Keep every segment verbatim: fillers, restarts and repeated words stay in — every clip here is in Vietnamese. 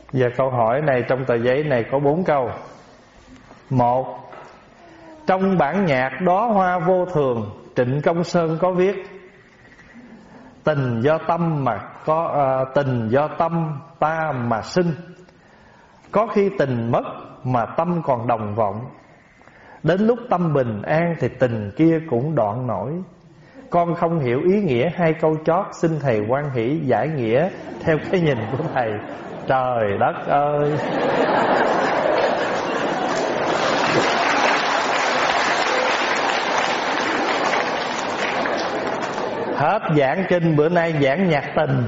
Giờ câu hỏi này trong tờ giấy này có bốn câu. Một, trong bản nhạc Đóa Hoa Vô Thường, Trịnh Công Sơn có viết: tình do tâm mà có à, tình do tâm ta mà sinh. Có khi tình mất mà tâm còn đồng vọng. Đến lúc tâm bình an thì tình kia cũng đoạn nổi. Con không hiểu ý nghĩa hai câu chót, xin thầy hoan hỷ giải nghĩa theo cái nhìn của thầy. Trời đất ơi! Hết giảng kinh, bữa nay giảng nhạc tình.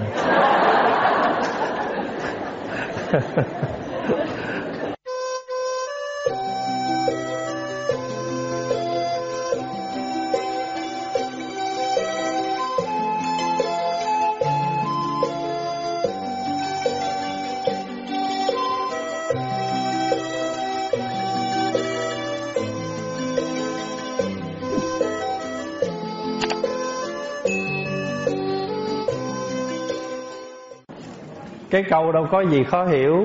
Cái câu đâu có gì khó hiểu.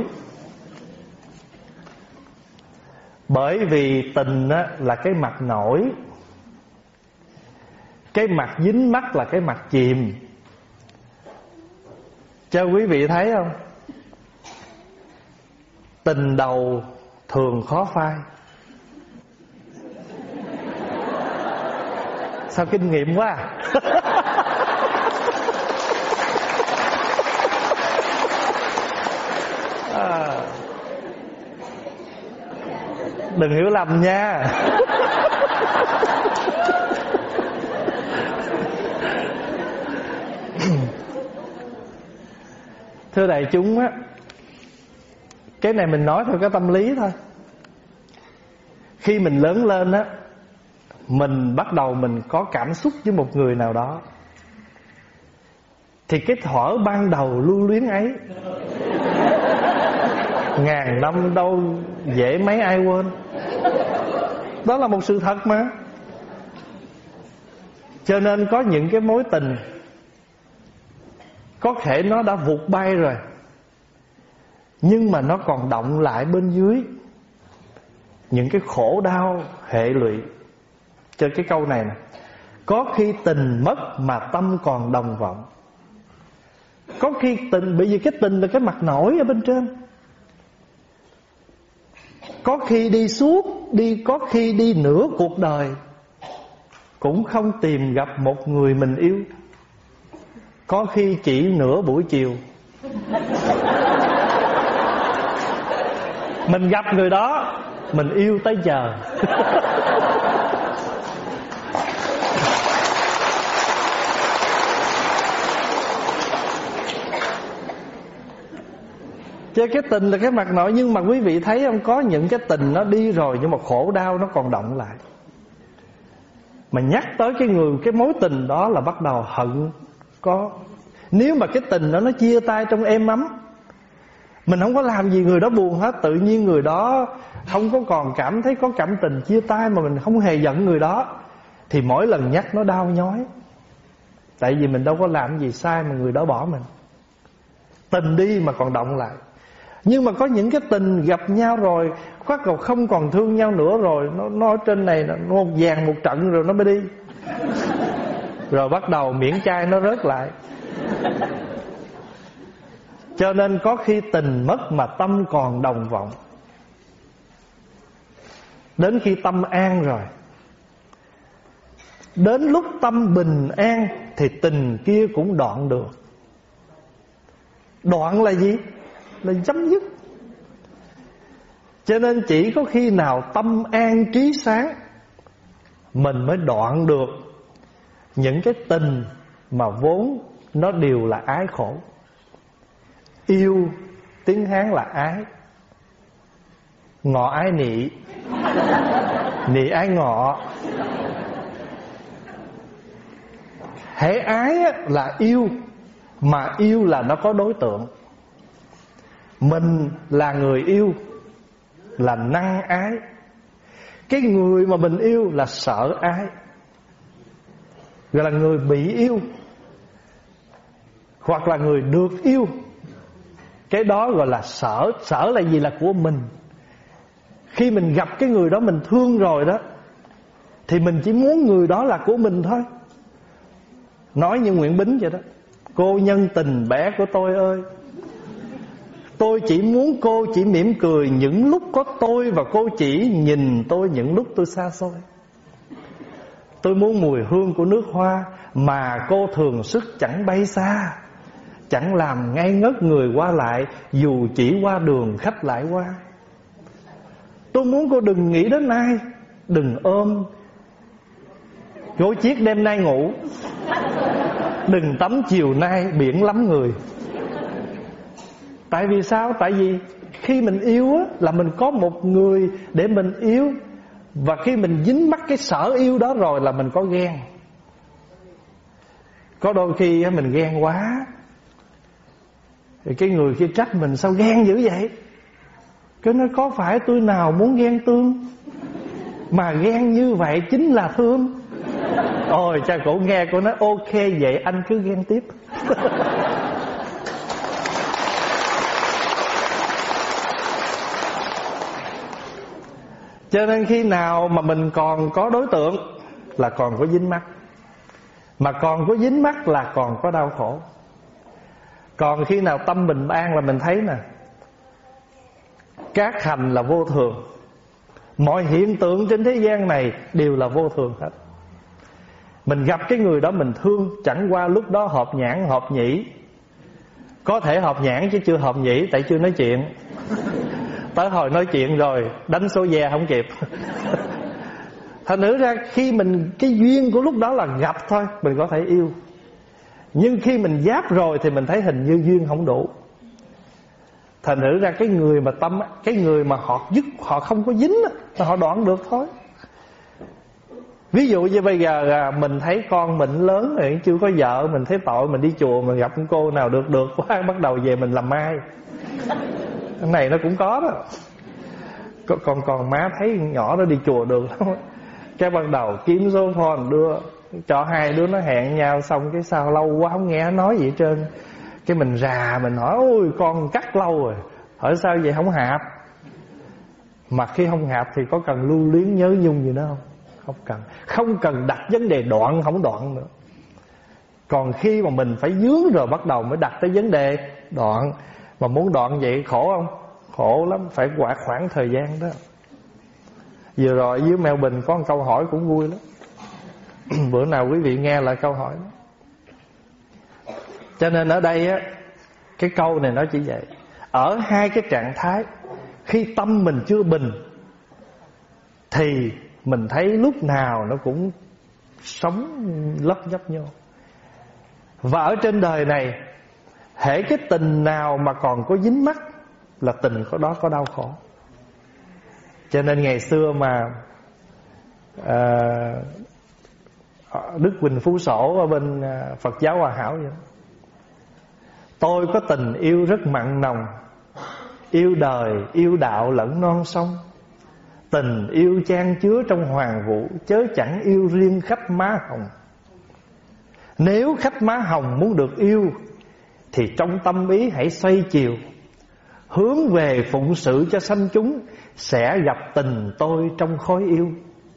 Bởi vì tình á, là cái mặt nổi, cái mặt dính mắt là cái mặt chìm. Cho quý vị thấy không? Tình đầu thường khó phai. Sao kinh nghiệm quá à? À, đừng hiểu lầm nha. Thưa đại chúng á, cái này mình nói theo cái tâm lý thôi. Khi mình lớn lên á, mình bắt đầu mình có cảm xúc với một người nào đó, thì cái thuở ban đầu lưu luyến ấy ngàn năm đâu dễ mấy ai quên. Đó là một sự thật mà. Cho nên có những cái mối tình có thể nó đã vụt bay rồi, nhưng mà nó còn động lại bên dưới những cái khổ đau hệ lụy. Cho cái câu này nè: có khi tình mất mà tâm còn đồng vọng. Có khi tình, bởi vì cái tình là cái mặt nổi ở bên trên. Có khi đi suốt, đi có khi đi nửa cuộc đời cũng không tìm gặp một người mình yêu. Có khi chỉ nửa buổi chiều mình gặp người đó, mình yêu tới giờ. Chứ cái tình là cái mặt nổi. Nhưng mà quý vị thấy không, có những cái tình nó đi rồi nhưng mà khổ đau nó còn động lại. Mà nhắc tới cái người, cái mối tình đó là bắt đầu hận có. Nếu mà cái tình đó nó chia tay trong êm ấm, mình không có làm gì người đó buồn hết, tự nhiên người đó không có còn cảm thấy có cảm tình chia tay, mà mình không hề giận người đó, thì mỗi lần nhắc nó đau nhói. Tại vì mình đâu có làm gì sai mà người đó bỏ mình. Tình đi mà còn động lại. Nhưng mà có những cái tình gặp nhau rồi, khoác cầu không còn thương nhau nữa rồi, Nó, nó ở trên này nó một vàng một trận rồi nó mới đi. Rồi bắt đầu miễn chai nó rớt lại. Cho nên có khi tình mất mà tâm còn đồng vọng. Đến khi tâm an rồi, đến lúc tâm bình an thì tình kia cũng đoạn được. Đoạn là gì? Là chấm dứt. Cho nên chỉ có khi nào tâm an trí sáng, mình mới đoạn được những cái tình mà vốn nó đều là ái khổ. Yêu tiếng Hán là ái, ngọ ái nị, nị ái ngọ. Hễ ái là yêu, mà yêu là nó có đối tượng. Mình là người yêu là năng ái, cái người mà mình yêu là sợ ái, gọi là người bị yêu, hoặc là người được yêu. Cái đó gọi là sở. Sở là gì? Là của mình. Khi mình gặp cái người đó mình thương rồi đó, thì mình chỉ muốn người đó là của mình thôi. Nói như Nguyễn Bính vậy đó: cô nhân tình bé của tôi ơi, tôi chỉ muốn cô chỉ mỉm cười những lúc có tôi, và cô chỉ nhìn tôi những lúc tôi xa xôi. Tôi muốn mùi hương của nước hoa mà cô thường sức chẳng bay xa, chẳng làm ngây ngất người qua lại, dù chỉ qua đường khách lại qua. Tôi muốn cô đừng nghĩ đến ai, đừng ôm gối chiếc đêm nay ngủ, đừng tắm chiều nay biển lắm người. Tại vì sao? Tại vì khi mình yêu á, là mình có một người để mình yêu. Và khi mình dính mắc cái sở yêu đó rồi là mình có ghen. Có đôi khi mình ghen quá, thì cái người kia trách mình: sao ghen dữ vậy? Cái nói: có phải tôi nào muốn ghen tương, mà ghen như vậy chính là thương. Ôi cha cổ nghe, cổ nói: ok vậy anh cứ ghen tiếp. Cho nên khi nào mà mình còn có đối tượng là còn có dính mắc. Mà còn có dính mắc là còn có đau khổ. Còn khi nào tâm bình an là mình thấy nè, các hành là vô thường. Mọi hiện tượng trên thế gian này đều là vô thường hết. Mình gặp cái người đó mình thương, chẳng qua lúc đó hợp nhãn hợp nhĩ. Có thể hợp nhãn chứ chưa hợp nhĩ, tại chưa nói chuyện. Tới hồi nói chuyện rồi đánh số ve không kịp. Thành nữ ra khi mình, cái duyên của lúc đó là gặp thôi, mình có thể yêu. Nhưng khi mình giáp rồi thì mình thấy hình như duyên không đủ. Thành nữ ra cái người mà tâm, cái người mà họ dứt, họ không có dính thì họ đoạn được thôi. Ví dụ như bây giờ mình thấy con mình lớn rồi, chưa có vợ, mình thấy tội, mình đi chùa mình gặp con cô nào được được quá, bắt đầu về mình làm mai. Cái này nó cũng có đó. Còn còn má thấy nhỏ nó đi chùa được lắm, cái ban đầu kiếm số phone đưa cho hai đứa nó hẹn nhau, xong cái sao lâu quá không nghe nói gì hết trơn. Cái mình rà mình hỏi: ôi con cắt lâu rồi. Hỏi sao vậy? Không hạp. Mà khi không hạp thì có cần lưu luyến nhớ nhung gì nữa không? Không cần. Không cần đặt vấn đề đoạn không đoạn nữa. Còn khi mà mình phải dướng rồi bắt đầu mới đặt tới vấn đề đoạn. Mà muốn đoạn vậy khổ không? Khổ lắm, phải quả khoảng thời gian đó. Vừa rồi dưới Melbourne có một câu hỏi cũng vui lắm. Bữa nào quý vị nghe lại câu hỏi đó. Cho nên ở đây á, cái câu này nó chỉ vậy. Ở hai cái trạng thái, khi tâm mình chưa bình thì mình thấy lúc nào nó cũng sống lấp nhấp nhô. Và ở trên đời này, hễ cái tình nào mà còn có dính mắc là tình có đó có đau khổ. Cho nên ngày xưa mà à, Đức Quỳnh Phú Sổ ở bên Phật giáo Hòa Hảo vậy: tôi có tình yêu rất mặn nồng, yêu đời, yêu đạo lẫn non sông. Tình yêu chan chứa trong hoàng vũ, chớ chẳng yêu riêng khách má hồng. Nếu khách má hồng muốn được yêu thì trong tâm ý hãy xoay chiều, hướng về phụng sự cho sanh chúng, sẽ gặp tình tôi trong khói yêu.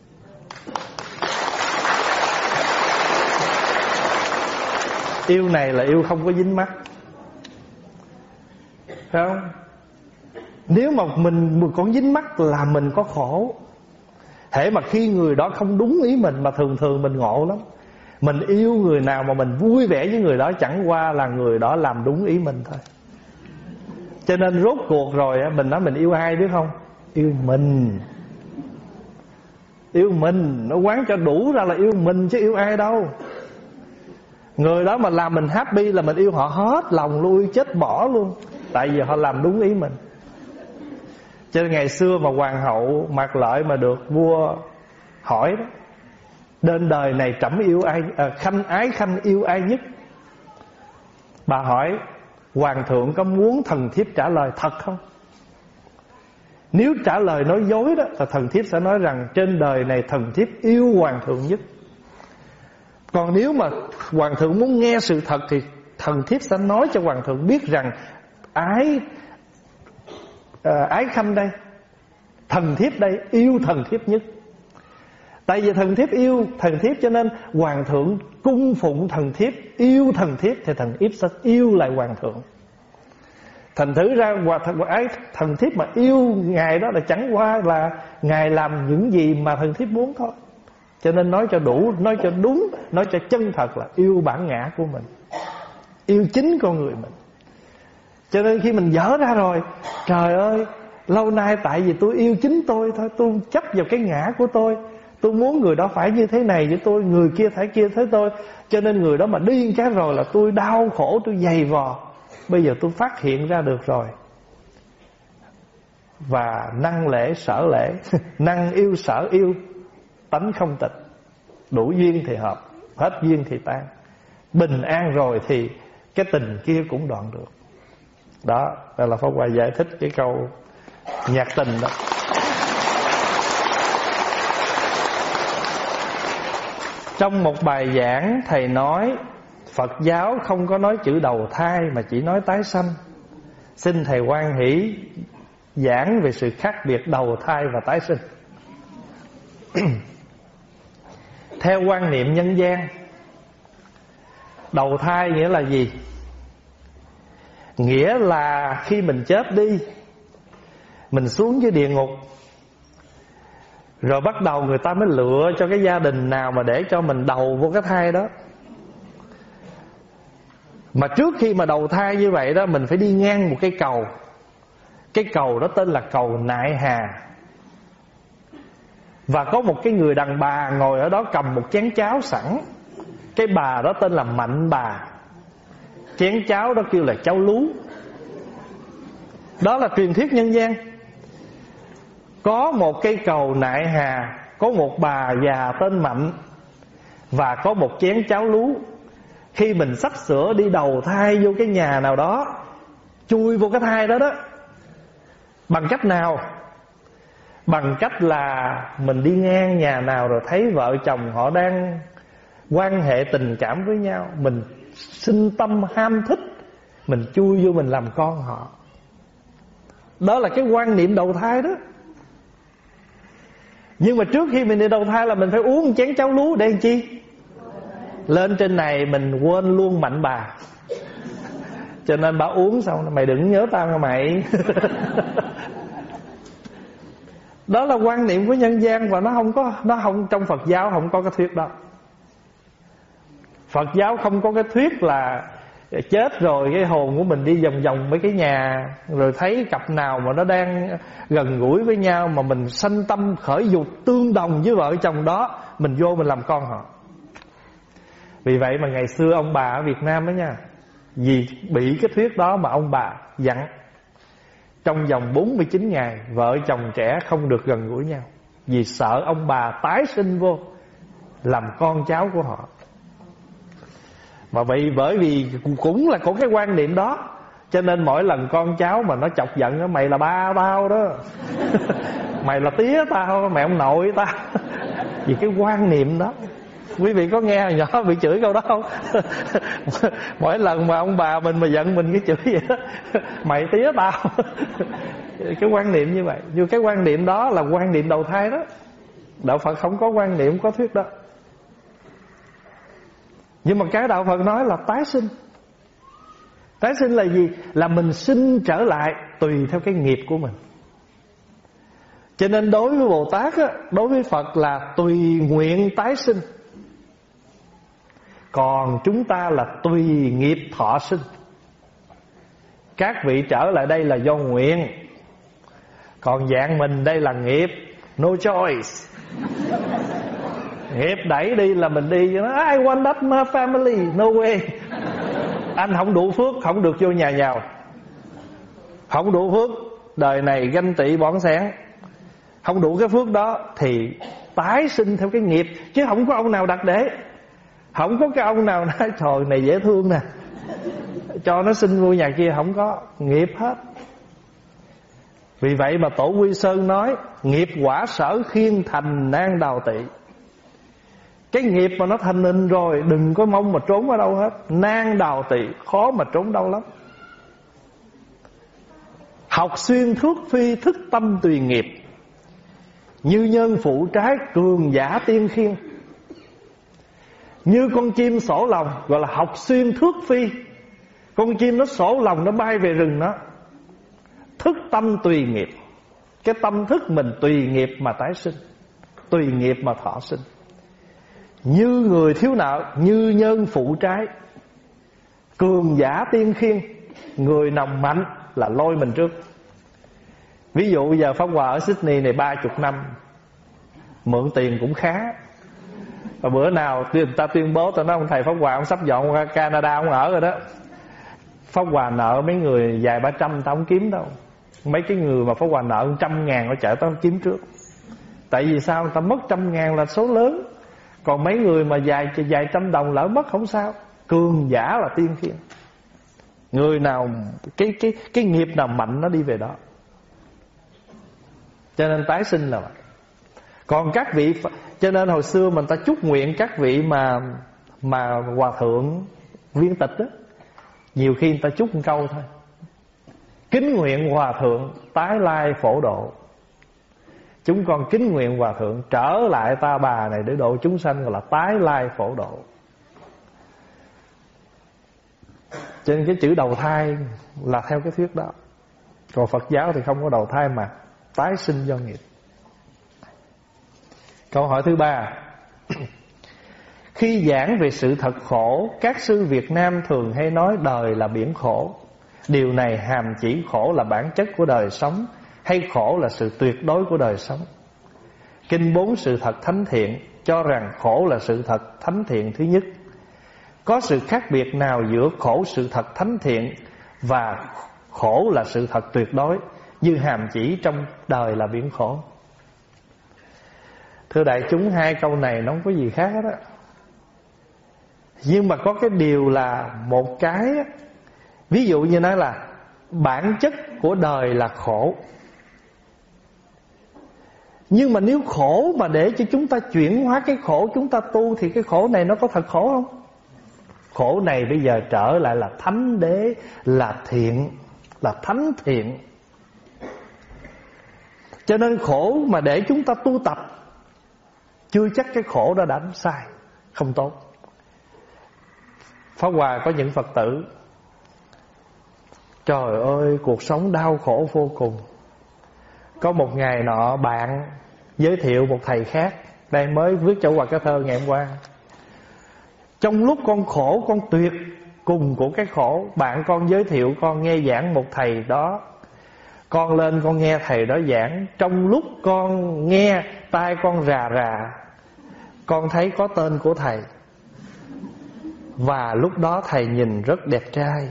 Yêu này là yêu không có dính mắc, phải không? Nếu mà mình còn dính mắc là mình có khổ. Hễ mà khi người đó không đúng ý mình, mà thường thường mình ngộ lắm. Mình yêu người nào mà mình vui vẻ với người đó, chẳng qua là người đó làm đúng ý mình thôi. Cho nên rốt cuộc rồi mình nói mình yêu ai biết không? Yêu mình. Yêu mình, nó quán cho đủ ra là yêu mình chứ yêu ai đâu. Người đó mà làm mình happy là mình yêu họ hết lòng lui, chết bỏ luôn. Tại vì họ làm đúng ý mình. Cho nên ngày xưa mà hoàng hậu Mạc Lợi mà được vua hỏi đó: đến đời này trẫm yêu ai, à, khanh ái khanh yêu ai nhất? Bà hỏi: hoàng thượng có muốn thần thiếp trả lời thật không? Nếu trả lời nói dối đó là thần thiếp sẽ nói rằng trên đời này thần thiếp yêu hoàng thượng nhất. Còn nếu mà hoàng thượng muốn nghe sự thật thì thần thiếp sẽ nói cho hoàng thượng biết rằng ái à, ái khanh đây, thần thiếp đây yêu thần thiếp nhất. Tại vì thần thiếp yêu thần thiếp cho nên hoàng thượng cung phụng thần thiếp, yêu thần thiếp thì thần thiếp sẽ yêu lại hoàng thượng. Thành thử ra hòa thần, ái thần thiếp mà yêu ngài đó là chẳng qua là ngài làm những gì mà thần thiếp muốn thôi. Cho nên nói cho đủ, nói cho đúng, nói cho chân thật là yêu bản ngã của mình, yêu chính con người mình. Cho nên khi mình dở ra rồi, trời ơi, lâu nay tại vì tôi yêu chính tôi thôi, tôi chấp vào cái ngã của tôi, tôi muốn người đó phải như thế này với tôi, người kia phải kia thế tôi, cho nên người đó mà điên cái rồi là tôi đau khổ, tôi dày vò. Bây giờ tôi phát hiện ra được rồi, và năng lễ sở lễ, năng yêu sở yêu, tánh không tịch. Đủ duyên thì hợp, hết duyên thì tan. Bình an rồi thì cái tình kia cũng đoạn được. Đó, đây là Pháp Hòa giải thích cái câu nhạc tình đó. Trong một bài giảng, thầy nói Phật giáo không có nói chữ đầu thai mà chỉ nói tái sanh. Xin thầy hoan hỷ giảng về sự khác biệt đầu thai và tái sinh. Theo quan niệm nhân gian, đầu thai nghĩa là gì? Nghĩa là khi mình chết đi, mình xuống dưới địa ngục, rồi bắt đầu người ta mới lựa cho cái gia đình nào mà để cho mình đầu vô cái thai đó. Mà trước khi mà đầu thai như vậy đó, mình phải đi ngang một cái cầu. Cái cầu đó tên là cầu Nại Hà. Và có một cái người đàn bà ngồi ở đó cầm một chén cháo sẵn. Cái bà đó tên là Mạnh Bà. Chén cháo đó kêu là cháo lú. Đó là truyền thuyết nhân gian. Có một cây cầu Nại Hà, có một bà già tên Mạnh, và có một chén cháo lú. Khi mình sắp sửa đi đầu thai vô cái nhà nào đó, chui vô cái thai đó đó, bằng cách nào? Bằng cách là mình đi ngang nhà nào rồi thấy vợ chồng họ đang quan hệ tình cảm với nhau, mình sinh tâm ham thích, mình chui vô mình làm con họ. Đó là cái quan niệm đầu thai đó. Nhưng mà trước khi mình đi đầu thai là mình phải uống một chén cháo lú để làm chi? Lên trên này mình quên luôn Mạnh Bà. Cho nên bà uống xong, mày đừng nhớ tao nha mày. Đó là quan niệm của nhân gian. Và nó không có, nó không, trong Phật giáo không có cái thuyết đó. Phật giáo không có cái thuyết là chết rồi cái hồn của mình đi vòng vòng mấy cái nhà, rồi thấy cặp nào mà nó đang gần gũi với nhau mà mình sanh tâm khởi dục tương đồng với vợ chồng đó, mình vô mình làm con họ. Vì vậy mà ngày xưa ông bà ở Việt Nam đó nha, vì bị cái thuyết đó mà ông bà dặn trong vòng bốn mươi chín ngày vợ chồng trẻ không được gần gũi nhau, vì sợ ông bà tái sinh vô làm con cháu của họ. Mà vậy bởi vì cũng là có cái quan niệm đó, cho nên mỗi lần con cháu mà nó chọc giận đó, mày là ba tao đó, mày là tía tao, mẹ ông nội tao. Vì cái quan niệm đó. Quý vị có nghe hồi nhỏ bị chửi câu đó không? Mỗi lần mà ông bà mình mà giận mình cái chửi vậy đó, mày tía tao. Cái quan niệm như vậy. Nhưng cái quan niệm đó là quan niệm đầu thai đó. Đạo Phật không có quan niệm, có thuyết đó. Nhưng mà cái Đạo Phật nói là tái sinh. Tái sinh là gì? Là mình sinh trở lại tùy theo cái nghiệp của mình. Cho nên đối với Bồ Tát á, đối với Phật là tùy nguyện tái sinh. Còn chúng ta là tùy nghiệp thọ sinh. Các vị trở lại đây là do nguyện, còn dạng mình đây là nghiệp, no choice. Nghiệp đẩy đi là mình đi. I want that my family, no way. Anh không đủ phước, không được vô nhà giàu. Không đủ phước, đời này ganh tị bỏng xén. Không đủ cái phước đó thì tái sinh theo cái nghiệp. Chứ không có ông nào đặt để. Không có cái ông nào nói trời này dễ thương nè, cho nó sinh vô nhà kia. Không có, nghiệp hết. Vì vậy mà Tổ Quy Sơn nói nghiệp quả sở khiên thành nan đào tị. Cái nghiệp mà nó thành hình rồi đừng có mong mà trốn ở đâu hết. Nan đào tị, khó mà trốn đâu lắm. Học xuyên thước phi thức tâm tùy nghiệp, như nhân phụ trái cường giả tiên khiên. Như con chim sổ lòng, gọi là học xuyên thước phi. Con chim nó sổ lòng, nó bay về rừng nó. Thức tâm tùy nghiệp, cái tâm thức mình tùy nghiệp mà tái sinh, tùy nghiệp mà thọ sinh. Như người thiếu nợ, như nhân phụ trái cường giả tiên khiên. Người nào mạnh là lôi mình trước. Ví dụ giờ Pháp Hòa ở Sydney này ba chục năm, mượn tiền cũng khá. Và bữa nào người ta tuyên bố, tao nói ông thầy Pháp Hòa ông sắp dọn qua Canada ông ở rồi đó. Pháp Hòa nợ mấy người vài ba trăm tao không kiếm đâu. Mấy cái người mà Pháp Hòa nợ trăm ngàn nó chở tao kiếm trước. Tại vì sao? Người ta mất trăm ngàn là số lớn, còn mấy người mà vài vài trăm đồng lỡ mất không sao. Cường giả là tiên khiên. Người nào cái cái cái nghiệp nào mạnh nó đi về đó. Cho nên tái sinh là vậy. Còn các vị, cho nên hồi xưa mình ta chúc nguyện các vị mà mà hòa thượng viên tịch đó, nhiều khi người ta chúc một câu thôi: kính nguyện hòa thượng tái lai phổ độ. Chúng con kính nguyện hòa thượng trở lại Ta Bà này để độ chúng sanh, gọi là tái lai phổ độ. Cho nên cái chữ đầu thai là theo cái thuyết đó. Còn Phật giáo thì không có đầu thai mà tái sinh do nghiệp. Câu hỏi thứ ba: khi giảng về sự thật khổ, các sư Việt Nam thường hay nói đời là biển khổ. Điều này hàm chỉ khổ là bản chất của đời sống, hay khổ là sự tuyệt đối của đời sống? Kinh Bốn Sự Thật Thánh Thiện cho rằng khổ là sự thật thánh thiện thứ nhất. Có sự khác biệt nào giữa khổ sự thật thánh thiện và khổ là sự thật tuyệt đối, như hàm chỉ trong đời là biển khổ? Thưa đại chúng, hai câu này nó không có gì khác hết á. Nhưng mà có cái điều là một cái á, ví dụ như nói là bản chất của đời là khổ. Nhưng mà nếu khổ mà để cho chúng ta chuyển hóa cái khổ, chúng ta tu, thì cái khổ này nó có thật khổ không? Khổ này bây giờ trở lại là thánh đế, là thiện, là thánh thiện. Cho nên khổ mà để chúng ta tu tập, chưa chắc cái khổ đó đã sai, không tốt. Pháp Hòa có những Phật tử, trời ơi cuộc sống đau khổ vô cùng. Có một ngày nọ bạn giới thiệu một thầy khác, đây mới viết cho Hòa cái thơ ngày hôm qua. Trong lúc con khổ, con tuyệt cùng của cái khổ, bạn con giới thiệu con nghe giảng một thầy đó. Con lên con nghe thầy đó giảng. Trong lúc con nghe, tai con rà rà, con thấy có tên của thầy. Và lúc đó thầy nhìn rất đẹp trai.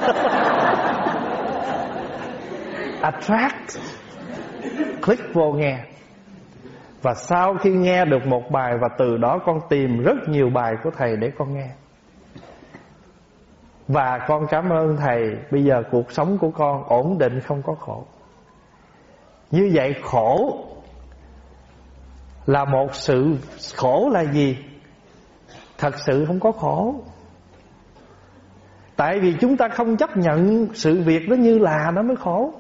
Attract. Click vô nghe. Và sau khi nghe được một bài, và từ đó con tìm rất nhiều bài của thầy để con nghe. Và con cảm ơn thầy, bây giờ cuộc sống của con ổn định, không có khổ. Như vậy khổ là một sự, khổ là gì? Thật sự không có khổ. Tại vì chúng ta không chấp nhận sự việc đó như là, nó mới khổ.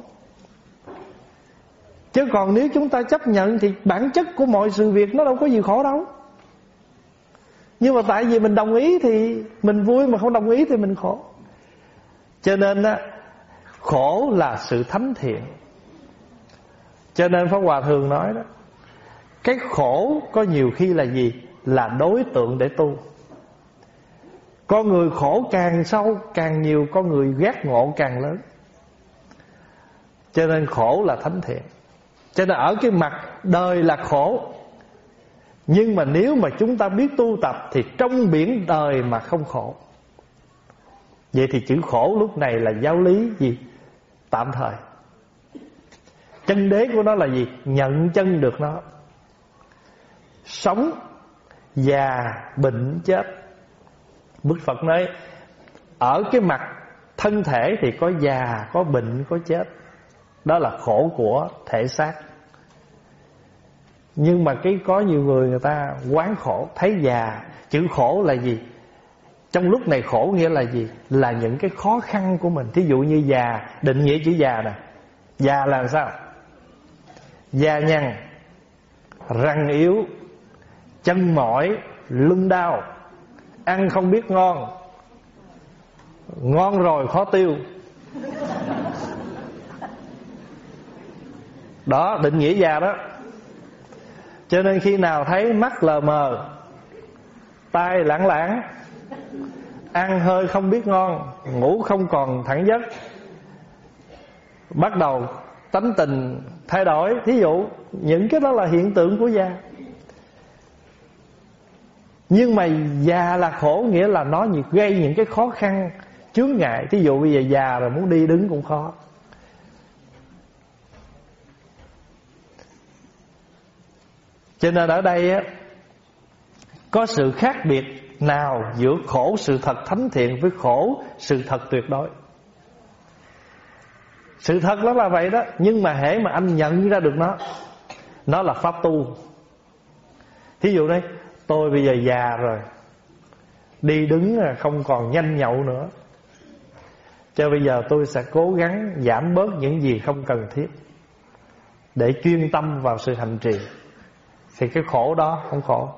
Chứ còn nếu chúng ta chấp nhận thì bản chất của mọi sự việc nó đâu có gì khổ đâu. Nhưng mà tại vì mình đồng ý thì mình vui, mà không đồng ý thì mình khổ. Cho nên á, khổ là sự thánh thiện. Cho nên Pháp Hòa thường nói đó, cái khổ có nhiều khi là gì? Là đối tượng để tu. Con người khổ càng sâu càng nhiều, con người giác ngộ càng lớn. Cho nên khổ là thánh thiện. Cho nên ở cái mặt đời là khổ, nhưng mà nếu mà chúng ta biết tu tập thì trong biển đời mà không khổ. Vậy thì chữ khổ lúc này là giáo lý gì? Tạm thời. Chân đế của nó là gì? Nhận chân được nó. Sống, già, bệnh, chết. Đức Phật nói ở cái mặt thân thể thì có già, có bệnh, có chết. Đó là khổ của thể xác. Nhưng mà cái có nhiều người người ta quán khổ, thấy già. Chữ khổ là gì? Trong lúc này khổ nghĩa là gì? Là những cái khó khăn của mình. Thí dụ như già, định nghĩa chữ già nè. Già là sao? Da nhăn, răng yếu, chân mỏi, lưng đau, ăn không biết ngon, ngon rồi khó tiêu. Đó, định nghĩa già đó. Cho nên khi nào thấy mắt lờ mờ, tai lãng lãng, ăn hơi không biết ngon, ngủ không còn thẳng giấc, bắt đầu tánh tình thay đổi, thí dụ những cái đó là hiện tượng của già. Nhưng mà già là khổ, nghĩa là nó gây những cái khó khăn, chướng ngại. Thí dụ bây giờ già rồi muốn đi đứng cũng khó. Cho nên ở đây á, có sự khác biệt nào giữa khổ sự thật thánh thiện với khổ sự thật tuyệt đối? Sự thật nó là vậy đó. Nhưng mà hễ mà anh nhận ra được nó, nó là pháp tu. Thí dụ đây, tôi bây giờ già rồi, đi đứng không còn nhanh nhậu nữa, cho bây giờ tôi sẽ cố gắng giảm bớt những gì không cần thiết để chuyên tâm vào sự hành trì. Thì cái khổ đó không khổ.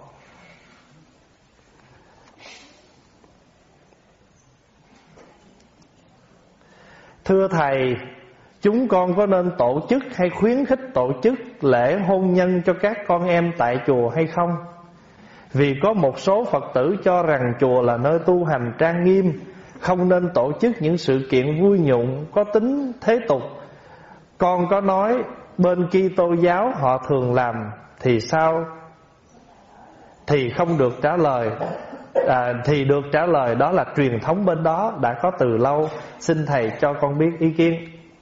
Thưa Thầy, chúng con có nên tổ chức hay khuyến khích tổ chức lễ hôn nhân cho các con em tại chùa hay không? Vì có một số Phật tử cho rằng chùa là nơi tu hành trang nghiêm, không nên tổ chức những sự kiện vui nhộn có tính thế tục. Con có nói bên Kitô giáo họ thường làm thì sao? Thì không được trả lời. à, Thì được trả lời đó là truyền thống bên đó đã có từ lâu. Xin Thầy cho con biết ý kiến.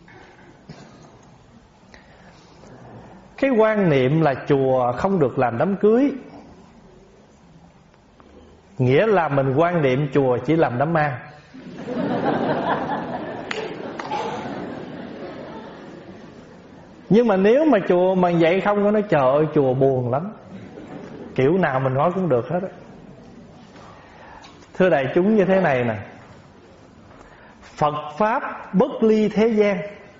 Cái quan niệm là chùa không được làm đám cưới, nghĩa là mình quan niệm chùa chỉ làm đám ma. Nhưng mà nếu mà chùa mà vậy không có nói trời ơi chùa buồn lắm, kiểu nào mình nói cũng được hết á. Thưa đại chúng như thế này nè, Phật Pháp bất ly thế gian.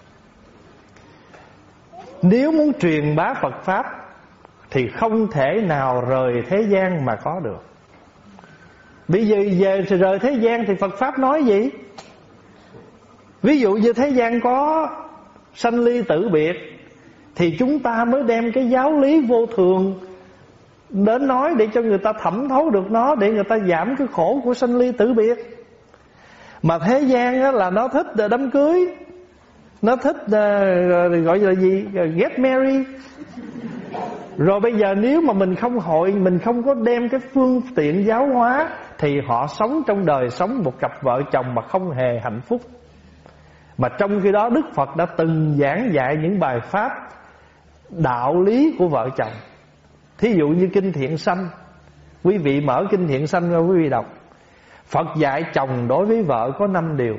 Nếu muốn truyền bá Phật Pháp thì không thể nào rời thế gian mà có được. Bây giờ về rời thế gian thì Phật Pháp nói gì? Ví dụ như thế gian có sanh ly tử biệt, thì chúng ta mới đem cái giáo lý vô thường đến nói để cho người ta thẩm thấu được nó, để người ta giảm cái khổ của sanh ly tử biệt. Mà thế gian á, là nó thích đám cưới, nó thích uh, gọi là gì, get married. Rồi bây giờ nếu mà mình không hội, mình không có đem cái phương tiện giáo hóa, thì họ sống trong đời sống một cặp vợ chồng mà không hề hạnh phúc. Mà trong khi đó Đức Phật đã từng giảng dạy những bài pháp đạo lý của vợ chồng. Thí dụ như Kinh Thiện Sanh, quý vị mở Kinh Thiện Sanh ra quý vị đọc. Phật dạy chồng đối với vợ có năm điều,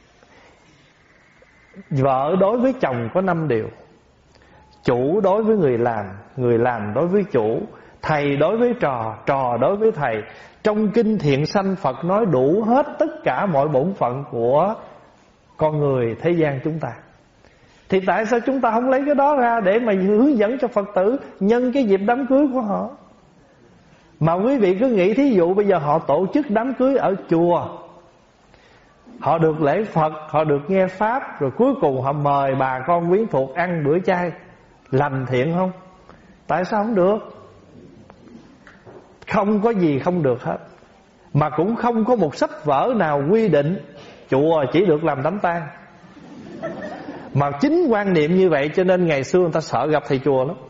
vợ đối với chồng có năm điều, chủ đối với người làm, người làm đối với chủ, thầy đối với trò, trò đối với thầy. Trong Kinh Thiện Sanh Phật nói đủ hết tất cả mọi bổn phận của con người thế gian chúng ta. Thì tại sao chúng ta không lấy cái đó ra để mà hướng dẫn cho Phật tử nhân cái dịp đám cưới của họ? Mà quý vị cứ nghĩ thí dụ bây giờ họ tổ chức đám cưới ở chùa, họ được lễ Phật, họ được nghe Pháp, rồi cuối cùng họ mời bà con quyến thuộc ăn bữa chay, lành thiện không? Tại sao không được? Không có gì không được hết. Mà cũng không có một sách vở nào quy định chùa chỉ được làm đám tang. Mà chính quan niệm như vậy cho nên ngày xưa người ta sợ gặp thầy chùa lắm.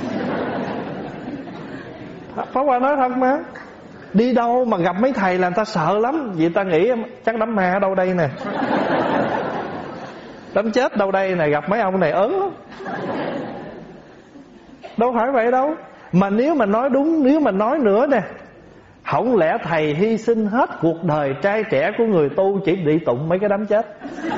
Pháp Hòa nói thật mà, đi đâu mà gặp mấy thầy là người ta sợ lắm. Vì ta nghĩ chắc đám ma ở đâu đây nè, đám chết đâu đây nè, gặp mấy ông này ớn lắm. Đâu phải vậy đâu. Mà nếu mà nói đúng, nếu mà nói nữa nè, không lẽ thầy hy sinh hết cuộc đời trai trẻ của người tu chỉ đi tụng mấy cái đám chết?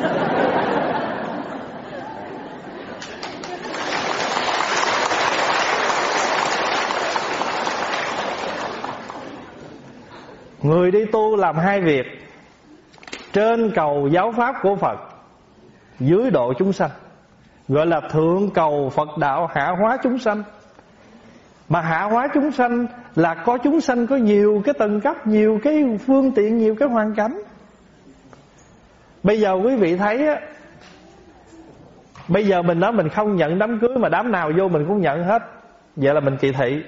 Người đi tu làm hai việc: trên cầu giáo pháp của Phật, dưới độ chúng sanh. gọi là thượng cầu Phật đạo, hạ hóa chúng sanh. Mà hạ hóa chúng sanh là có chúng sanh có nhiều cái tầng cấp, nhiều cái phương tiện, nhiều cái hoàn cảnh. Bây giờ quý vị thấy á, bây giờ mình nói mình không nhận đám cưới mà đám nào vô mình cũng nhận hết, vậy là mình kỳ thị.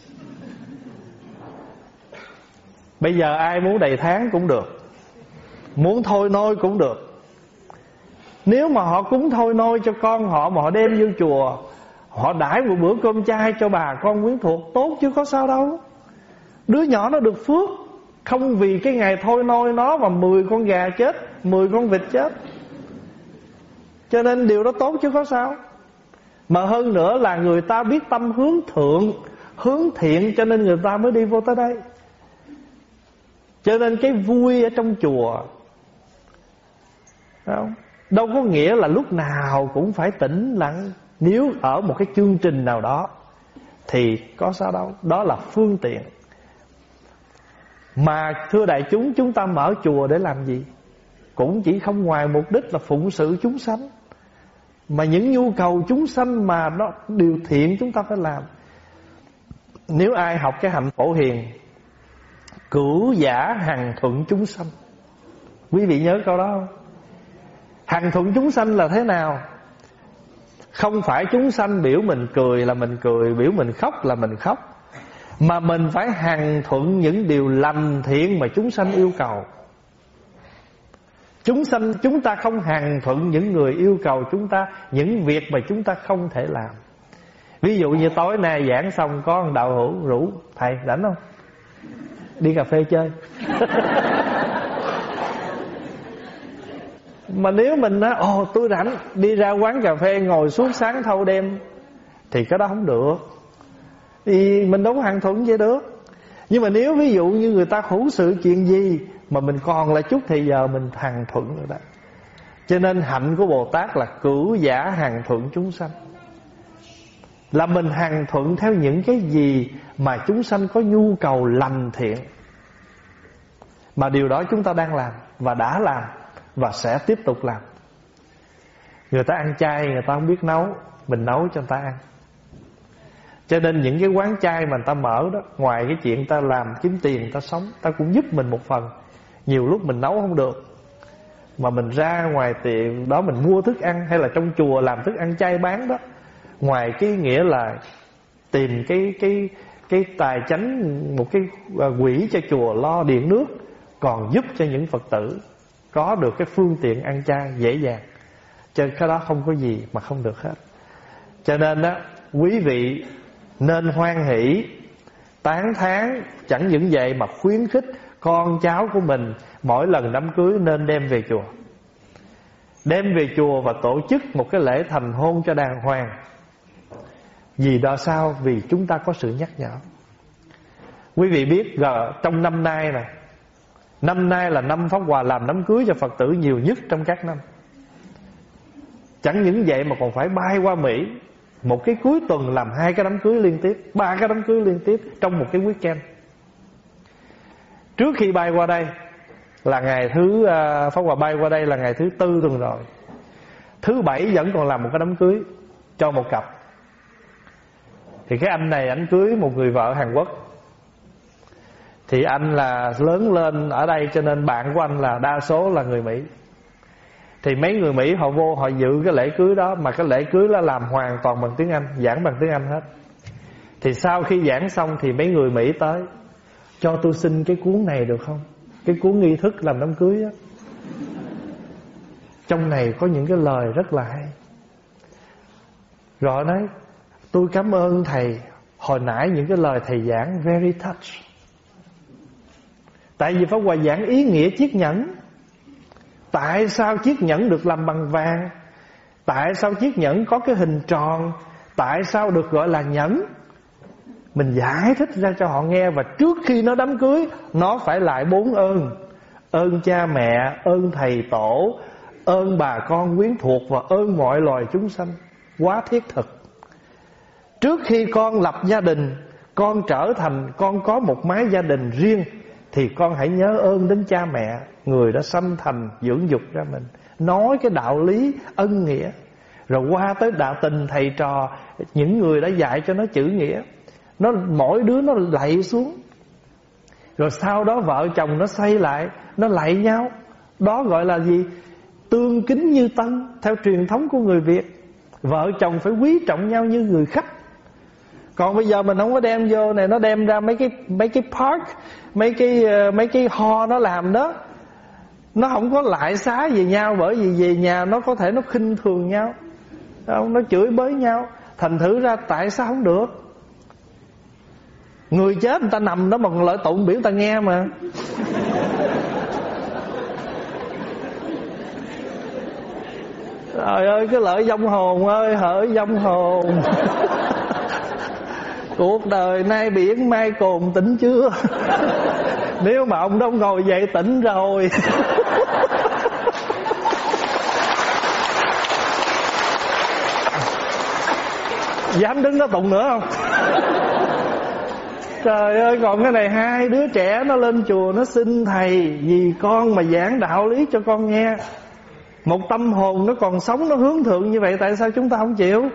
Bây giờ ai muốn đầy tháng cũng được, muốn thôi nôi cũng được. Nếu mà họ cúng thôi nôi cho con họ mà họ đem vô chùa, họ đãi một bữa cơm chay cho bà con quyến thuộc, tốt chứ có sao đâu. Đứa nhỏ nó được phước, không vì cái ngày thôi nôi nó mà mười con gà chết, mười con vịt chết. Cho nên điều đó tốt chứ có sao. Mà hơn nữa là người ta biết tâm hướng thượng, hướng thiện, cho nên người ta mới đi vô tới đây. Cho nên cái vui ở trong chùa không? Đâu có nghĩa là lúc nào cũng phải tĩnh lặng. Nếu ở một cái chương trình nào đó thì có sao đâu. Đó là phương tiện. Mà thưa đại chúng, chúng ta mở chùa để làm gì? Cũng chỉ không ngoài mục đích là phụng sự chúng sanh. Mà những nhu cầu chúng sanh mà nó điều thiện chúng ta phải làm. Nếu ai học cái hạnh Phổ Hiền, cửu giả hằng thuận chúng sanh, quý vị nhớ câu đó không? Hằng thuận chúng sanh là thế nào? Không phải chúng sanh biểu mình cười là mình cười, biểu mình khóc là mình khóc, mà mình phải hằng thuận những điều lành thiện mà chúng sanh yêu cầu. Chúng sanh chúng ta không hằng thuận những người yêu cầu chúng ta những việc mà chúng ta không thể làm. Ví dụ như tối nay giảng xong có đạo hữu rủ: thầy rảnh không? Đi cà phê chơi. Mà nếu mình nói ồ tôi rảnh, đi ra quán cà phê ngồi suốt sáng thâu đêm, thì cái đó không được. Thì mình đâu có hằng thuận vậy được. Nhưng mà nếu ví dụ như người ta hữu sự chuyện gì mà mình còn lại chút thì giờ mình hằng thuận rồi đó. Cho nên hạnh của Bồ Tát là cửu giả hằng thuận chúng sanh, là mình hằng thuận theo những cái gì mà chúng sanh có nhu cầu lành thiện. Mà điều đó chúng ta đang làm và đã làm và sẽ tiếp tục làm. Người ta ăn chay, người ta không biết nấu, mình nấu cho người ta ăn. Cho nên những cái quán chay mà người ta mở đó, ngoài cái chuyện ta làm kiếm tiền, người ta sống, ta cũng giúp mình một phần. Nhiều lúc mình nấu không được, mà mình ra ngoài tiệm đó mình mua thức ăn, hay là trong chùa làm thức ăn chay bán đó, ngoài cái nghĩa là tìm cái cái cái tài chánh, một cái quỹ cho chùa lo điện nước, còn giúp cho những Phật tử có được cái phương tiện ăn chay dễ dàng. Cho cái đó không có gì mà không được hết. Cho nên đó, quý vị nên hoan hỷ, tán thán, chẳng những vậy mà khuyến khích con cháu của mình mỗi lần đám cưới nên đem về chùa. Đem về chùa và tổ chức một cái lễ thành hôn cho đàng hoàng. Vì đó sao? Vì chúng ta có sự nhắc nhở. Quý vị biết trong năm nay này, năm nay là năm Pháp Hòa làm đám cưới cho Phật tử nhiều nhất trong các năm. Chẳng những vậy mà còn phải bay qua Mỹ, một cái cuối tuần làm hai cái đám cưới liên tiếp, ba cái đám cưới liên tiếp trong một cái weekend. Trước khi bay qua đây là ngày thứ Pháp Hòa bay qua đây là ngày thứ tư tuần rồi, thứ bảy vẫn còn làm một cái đám cưới cho một cặp. Thì cái anh này anh cưới một người vợ Hàn Quốc. Thì anh là lớn lên ở đây, cho nên bạn của anh là đa số là người Mỹ. Thì mấy người Mỹ họ vô họ dự cái lễ cưới đó, mà cái lễ cưới là làm hoàn toàn bằng tiếng Anh, giảng bằng tiếng Anh hết. Thì sau khi giảng xong thì mấy người Mỹ tới: cho tôi xin cái cuốn này được không? Cái cuốn nghi thức làm đám cưới á. Trong này có những cái lời rất là hay. Rồi nói: tôi cảm ơn thầy, hồi nãy những cái lời thầy giảng very touch. Tại vì Pháp Hòa giảng ý nghĩa chiếc nhẫn. Tại sao chiếc nhẫn được làm bằng vàng? Tại sao chiếc nhẫn có cái hình tròn? Tại sao được gọi là nhẫn? Mình giải thích ra cho họ nghe. Và trước khi nó đám cưới, nó phải lại bốn ơn: ơn cha mẹ, ơn thầy tổ, ơn bà con quyến thuộc, và ơn mọi loài chúng sanh. Quá thiết thực. Trước khi con lập gia đình, con trở thành, con có một mái gia đình riêng, thì con hãy nhớ ơn đến cha mẹ, người đã sanh thành dưỡng dục ra mình. Nói cái đạo lý ân nghĩa. Rồi qua tới đạo tình thầy trò, những người đã dạy cho nó chữ nghĩa, nó mỗi đứa nó lạy xuống. Rồi sau đó vợ chồng nó xoay lại, nó lạy nhau. Đó gọi là gì? Tương kính như tân. Theo truyền thống của người Việt, vợ chồng phải quý trọng nhau như người khách. Còn bây giờ mình không có đem vô này, nó đem ra mấy cái mấy cái park, mấy cái mấy cái ho nó làm đó, nó không có lại xá về nhau. Bởi vì về nhà nó có thể nó khinh thường nhau, nó chửi bới nhau. Thành thử ra tại sao không được? Người chết người ta nằm đó mà còn lợi tụng biểu ta nghe mà. Trời ơi, cái lợi vong hồn ơi, hỡi vong hồn. Cuộc đời nay biển mai cồn tỉnh chưa? Nếu mà ông đó ngồi dậy tỉnh rồi. Dám đứng đó tụng nữa không? Trời ơi, còn cái này hai đứa trẻ nó lên chùa nó xin thầy vì con mà giảng đạo lý cho con nghe. Một tâm hồn nó còn sống, nó hướng thượng như vậy, tại sao chúng ta không chịu?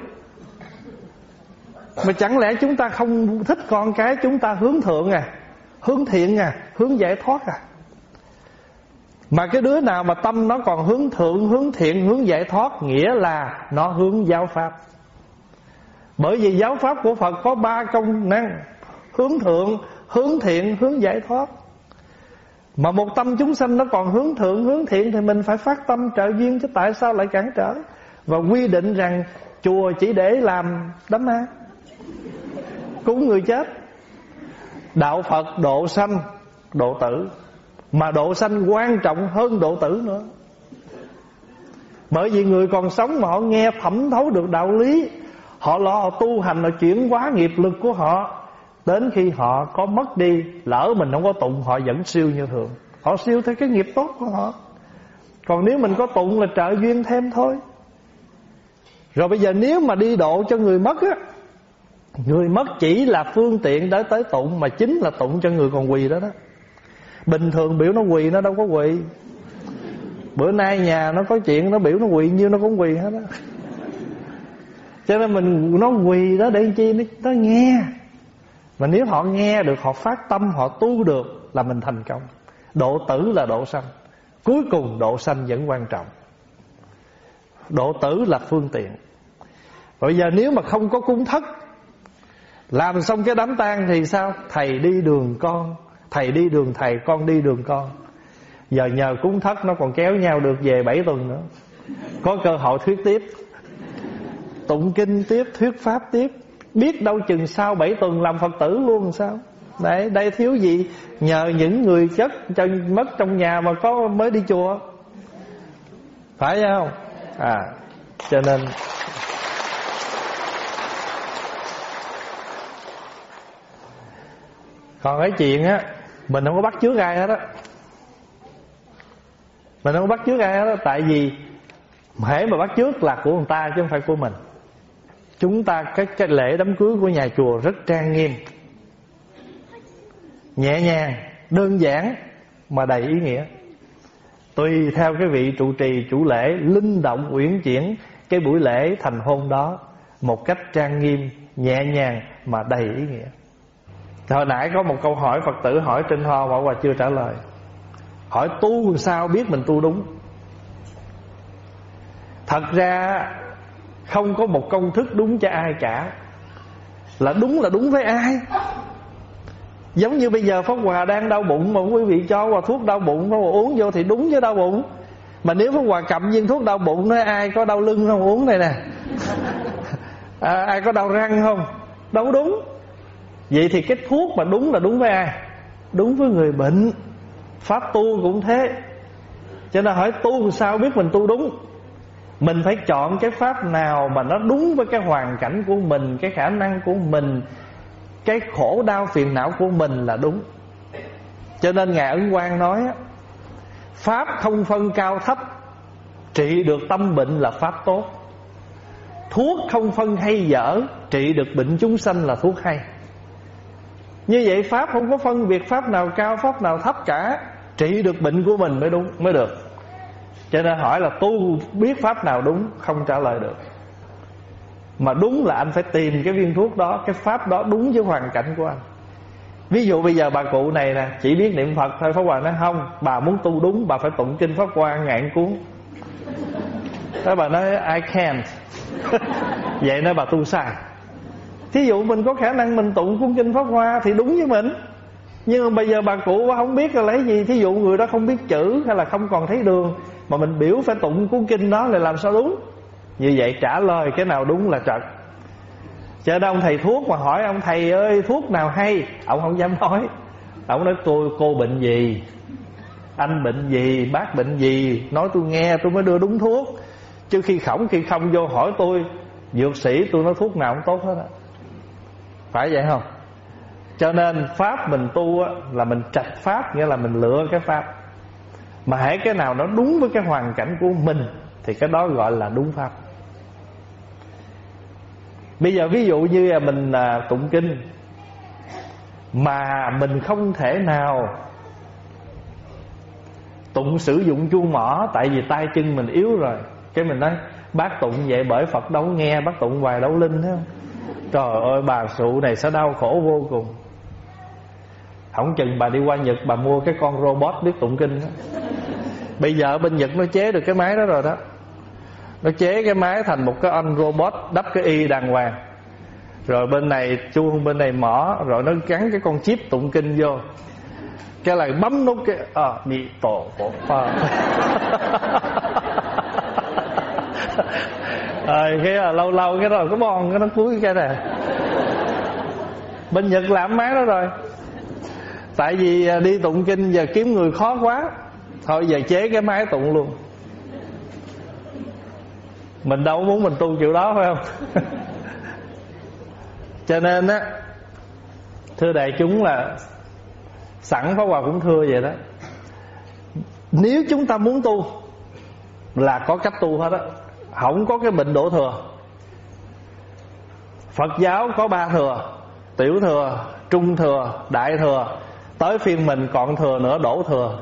Mà chẳng lẽ chúng ta không thích con cái chúng ta hướng thượng à, hướng thiện à, hướng giải thoát à? Mà cái đứa nào mà tâm nó còn hướng thượng, hướng thiện, hướng giải thoát, nghĩa là nó hướng giáo pháp. Bởi vì giáo pháp của Phật có ba công năng: hướng thượng, hướng thiện, hướng giải thoát. Mà một tâm chúng sanh nó còn hướng thượng, hướng thiện thì mình phải phát tâm trợ duyên, chứ tại sao lại cản trở? Và quy định rằng chùa chỉ để làm đám ma, cúng người chết. Đạo Phật độ sanh, độ tử. Mà độ sanh quan trọng hơn độ tử nữa. Bởi vì người còn sống mà họ nghe thẩm thấu được đạo lý, họ lo họ tu hành, họ chuyển hóa nghiệp lực của họ. Đến khi họ có mất đi, lỡ mình không có tụng, họ vẫn siêu như thường. Họ siêu theo cái nghiệp tốt của họ. Còn nếu mình có tụng là trợ duyên thêm thôi. Rồi bây giờ nếu mà đi độ cho người mất á, người mất chỉ là phương tiện để tới tụng, mà chính là tụng cho người còn quỳ đó đó. Bình thường biểu nó quỳ nó đâu có quỳ. Bữa nay nhà nó có chuyện nó biểu nó quỳ nhiêu nó cũng quỳ hết á. Cho nên mình nó quỳ đó để chi? Nó, nó nghe. Mà nếu họ nghe được, họ phát tâm, họ tu được là mình thành công. Độ tử là độ sanh, cuối cùng độ sanh vẫn quan trọng. Độ tử là phương tiện. Bây giờ nếu mà không có cúng thất, làm xong cái đám tang thì sao? Thầy đi đường con, thầy đi đường thầy, con đi đường con. Giờ nhờ cúng thất nó còn kéo nhau được về bảy tuần nữa. Có cơ hội thuyết tiếp, tụng kinh tiếp, thuyết pháp tiếp. Biết đâu chừng sau bảy tuần làm Phật tử luôn sao? Đấy, đây thiếu gì nhờ những người chất mất trong nhà mà có mới đi chùa. Phải không? À, cho nên còn cái chuyện á, mình không có bắt chước ai hết á. Mình không có bắt chước ai hết á. Tại vì hễ mà bắt chước là của người ta chứ không phải của mình. Chúng ta cái, cái lễ đám cưới của nhà chùa rất trang nghiêm, nhẹ nhàng, đơn giản mà đầy ý nghĩa. Tùy theo cái vị trụ trì chủ lễ linh động uyển chuyển cái buổi lễ thành hôn đó một cách trang nghiêm, nhẹ nhàng mà đầy ý nghĩa. Hồi nãy có một câu hỏi Phật tử hỏi trên Ho mà Hòa chưa trả lời. Hỏi tu sao biết mình tu đúng? Thật ra không có một công thức đúng cho ai cả. Là đúng là đúng với ai. Giống như bây giờ Pháp Hòa đang đau bụng mà quý vị cho Hòa thuốc đau bụng, Pháp Hòa uống vô thì đúng với đau bụng. Mà nếu Pháp Hòa cầm viên thuốc đau bụng, nói ai có đau lưng không uống này nè, à, ai có đau răng không, đâu có đúng. Vậy thì cái thuốc mà đúng là đúng với ai? Đúng với người bệnh. Pháp tu cũng thế. Cho nên hỏi tu sao biết mình tu đúng? Mình phải chọn cái pháp nào mà nó đúng với cái hoàn cảnh của mình, cái khả năng của mình, cái khổ đau phiền não của mình là đúng. Cho nên Ngài Ấn Quang nói pháp không phân cao thấp, trị được tâm bệnh là pháp tốt. Thuốc không phân hay dở, trị được bệnh chúng sanh là thuốc hay. Như vậy pháp không có phân biệt pháp nào cao, pháp nào thấp cả. Trị được bệnh của mình mới đúng, mới được. Cho nên hỏi là tu biết pháp nào đúng, không trả lời được. Mà đúng là anh phải tìm cái viên thuốc đó, cái pháp đó đúng với hoàn cảnh của anh. Ví dụ bây giờ bà cụ này nè, chỉ biết niệm Phật thôi. Pháp Hòa nói không, bà muốn tu đúng, bà phải tụng kinh Pháp Hoa ngàn cuốn. Thế bà nói I can't. Vậy nói bà tu sai. Thí dụ mình có khả năng mình tụng cuốn kinh Pháp Hoa thì đúng với mình. Nhưng mà bây giờ bà cụ bà không biết là lấy gì. Thí dụ người đó không biết chữ hay là không còn thấy đường, mà mình biểu phải tụng cuốn kinh đó là làm sao đúng. Như vậy trả lời cái nào đúng là trật. Cho nên ông thầy thuốc mà hỏi ông thầy ơi thuốc nào hay, ông không dám nói. Ông nói tôi cô bệnh gì, anh bệnh gì, bác bệnh gì, nói tôi nghe tôi mới đưa đúng thuốc. Chứ khi khổng khi không vô hỏi tôi dược sĩ, tôi nói thuốc nào cũng tốt hết á. Phải vậy không? Cho nên pháp mình tu á, là mình trạch pháp, nghĩa là mình lựa cái pháp. Mà hễ cái nào nó đúng với cái hoàn cảnh của mình thì cái đó gọi là đúng pháp. Bây giờ ví dụ như là mình à, tụng kinh mà mình không thể nào tụng sử dụng chuông mỏ, tại vì tay chân mình yếu rồi. Cái mình nói bác tụng vậy bởi Phật đâu nghe, bác tụng hoài đâu linh, thấy không? Trời ơi bà sụ này sẽ đau khổ vô cùng. Không chừng bà đi qua Nhật bà mua cái con robot biết tụng kinh đó. Bây giờ bên Nhật nó chế được cái máy đó rồi đó. Nó chế cái máy thành một cái anh robot đắp cái y đàng hoàng. Rồi bên này chuông, bên này mỏ, rồi nó gắn cái con chip tụng kinh vô. Cái là bấm nút cái à, bị tổ bộ pha. Rồi cái là lâu lâu cái rồi cái bon cái nó cuối cái này. Bên Nhật làm máy đó rồi. Tại vì đi tụng kinh giờ kiếm người khó quá, thôi giờ chế cái máy tụng luôn. Mình đâu muốn mình tu kiểu đó phải không? Cho nên á, thưa đại chúng là sẵn Pháp Hòa cũng thưa vậy đó. Nếu chúng ta muốn tu là có cách tu hết á, không có cái bệnh đổ thừa. Phật giáo có ba thừa: tiểu thừa, trung thừa, đại thừa. Tới phiên mình còn thừa nữa, đổ thừa.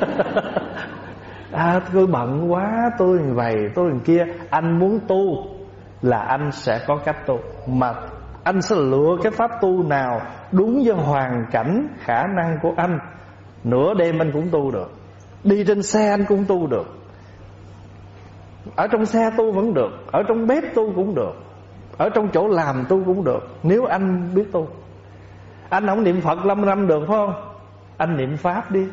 À tôi bận quá, tôi như vậy, tôi như kia. Anh muốn tu là anh sẽ có cách tu, mà anh sẽ lựa cái pháp tu nào đúng với hoàn cảnh, khả năng của anh. Nửa đêm anh cũng tu được, đi trên xe anh cũng tu được, ở trong xe tu vẫn được, ở trong bếp tu cũng được, ở trong chỗ làm tu cũng được. Nếu anh biết tu. Anh không niệm Phật năm năm được phải không? Anh niệm Pháp đi.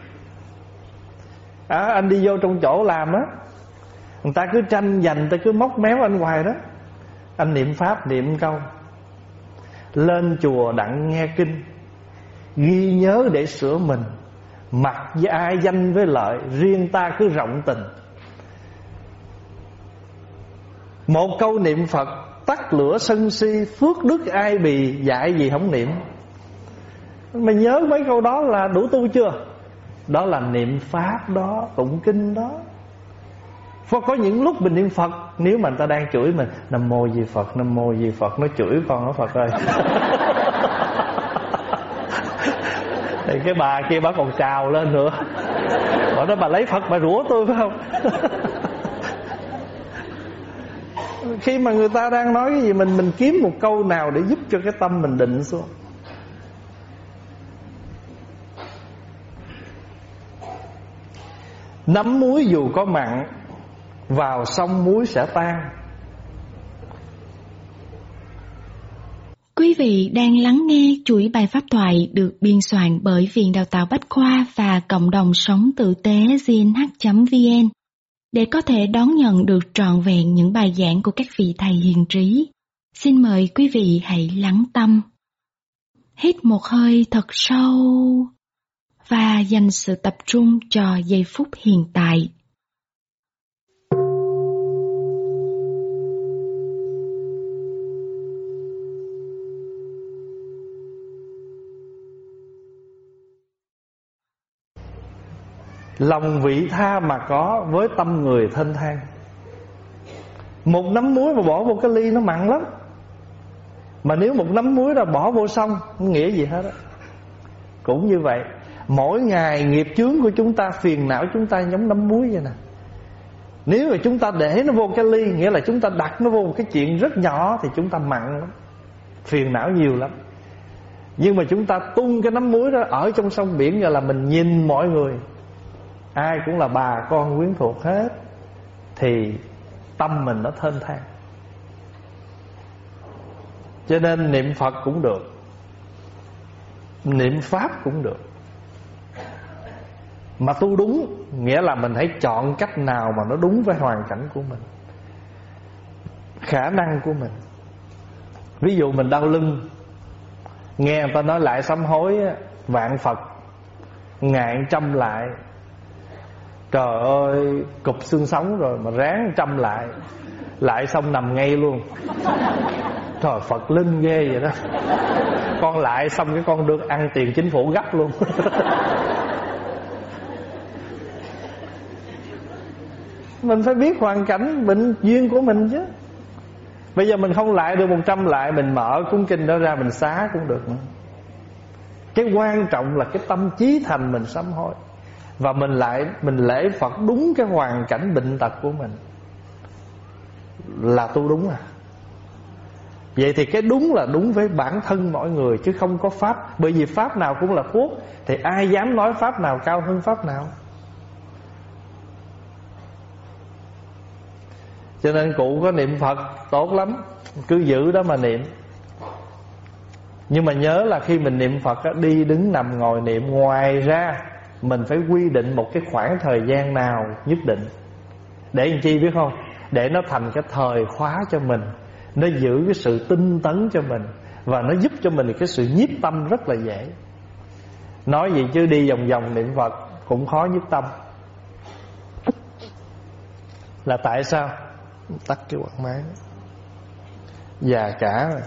À, anh đi vô trong chỗ làm á, người ta cứ tranh giành, người ta cứ móc méo anh hoài đó. Anh niệm Pháp, niệm câu lên chùa đặng nghe kinh, ghi nhớ để sửa mình, mặc với ai danh với lợi, riêng ta cứ rộng tình. Một câu niệm Phật tắt lửa sân si, phước đức ai bì, dạy gì không niệm. Mày nhớ mấy câu đó là đủ tu chưa? Đó là niệm Pháp đó, tụng kinh đó. Có những lúc mình niệm Phật, nếu mà người ta đang chửi mình, Nam Mô Di Phật, Nam Mô Di Phật, nó chửi con nó Phật ơi. Thì cái bà kia bà còn trào lên nữa. Bà nói bà lấy Phật bà rủa tôi phải không? Khi mà người ta đang nói cái gì, mình mình kiếm một câu nào để giúp cho cái tâm mình định xuống. Nắm muối dù có mặn, vào sông muối sẽ tan. Quý vị đang lắng nghe chuỗi bài pháp thoại được biên soạn bởi Viện Đào tạo Bách Khoa và Cộng đồng Sống Tử tế giê en hát chấm vê en. Để có thể đón nhận được trọn vẹn những bài giảng của các vị thầy hiền trí, xin mời quý vị hãy lắng tâm. Hít một hơi thật sâu và dành sự tập trung cho giây phút hiện tại. Lòng vị tha mà có, với tâm người thênh thang. Một nắm muối mà bỏ vô cái ly nó mặn lắm, mà nếu một nắm muối là bỏ vô sông không nghĩa gì hết á. Cũng như vậy, mỗi ngày nghiệp chướng của chúng ta, phiền não chúng ta giống nắm muối vậy nè. Nếu mà chúng ta để nó vô cái ly, nghĩa là chúng ta đặt nó vô một cái chuyện rất nhỏ, thì chúng ta mặn lắm, phiền não nhiều lắm. Nhưng mà chúng ta tung cái nắm muối đó ở trong sông biển, như là mình nhìn mọi người ai cũng là bà con quyến thuộc hết, thì tâm mình nó thênh thang. Cho nên niệm Phật cũng được, niệm Pháp cũng được. Mà tu đúng, nghĩa là mình hãy chọn cách nào mà nó đúng với hoàn cảnh của mình, khả năng của mình. Ví dụ mình đau lưng, nghe người ta nói lại sám hối vạn Phật ngàn trăm lại. Trời ơi, cụp xương sống rồi mà ráng trăm lại, lại xong nằm ngay luôn. Trời, Phật linh ghê vậy đó. Con lại xong cái con được ăn tiền chính phủ gấp luôn. Mình phải biết hoàn cảnh bệnh duyên của mình chứ. Bây giờ mình không lại được một trăm lại, mình mở cuốn kinh đó ra mình xá cũng được nữa. Cái quan trọng là cái tâm chí thành mình sám hối. Và mình lại mình lễ Phật đúng cái hoàn cảnh bệnh tật của mình là tu đúng à. Vậy thì cái đúng là đúng với bản thân mọi người, chứ không có pháp. Bởi vì pháp nào cũng là thuốc, thì ai dám nói pháp nào cao hơn pháp nào. Cho nên cụ có niệm Phật tốt lắm, cứ giữ đó mà niệm. Nhưng mà nhớ là khi mình niệm Phật đi đứng nằm ngồi niệm. Ngoài ra mình phải quy định một cái khoảng thời gian nào nhất định. Để làm chi biết không? Để nó thành cái thời khóa cho mình, nó giữ cái sự tinh tấn cho mình, và nó giúp cho mình cái sự nhiếp tâm rất là dễ. Nói gì chứ đi vòng vòng niệm Phật cũng khó nhiếp tâm. Là tại sao? Tắt cái quạt máy, già cả rồi.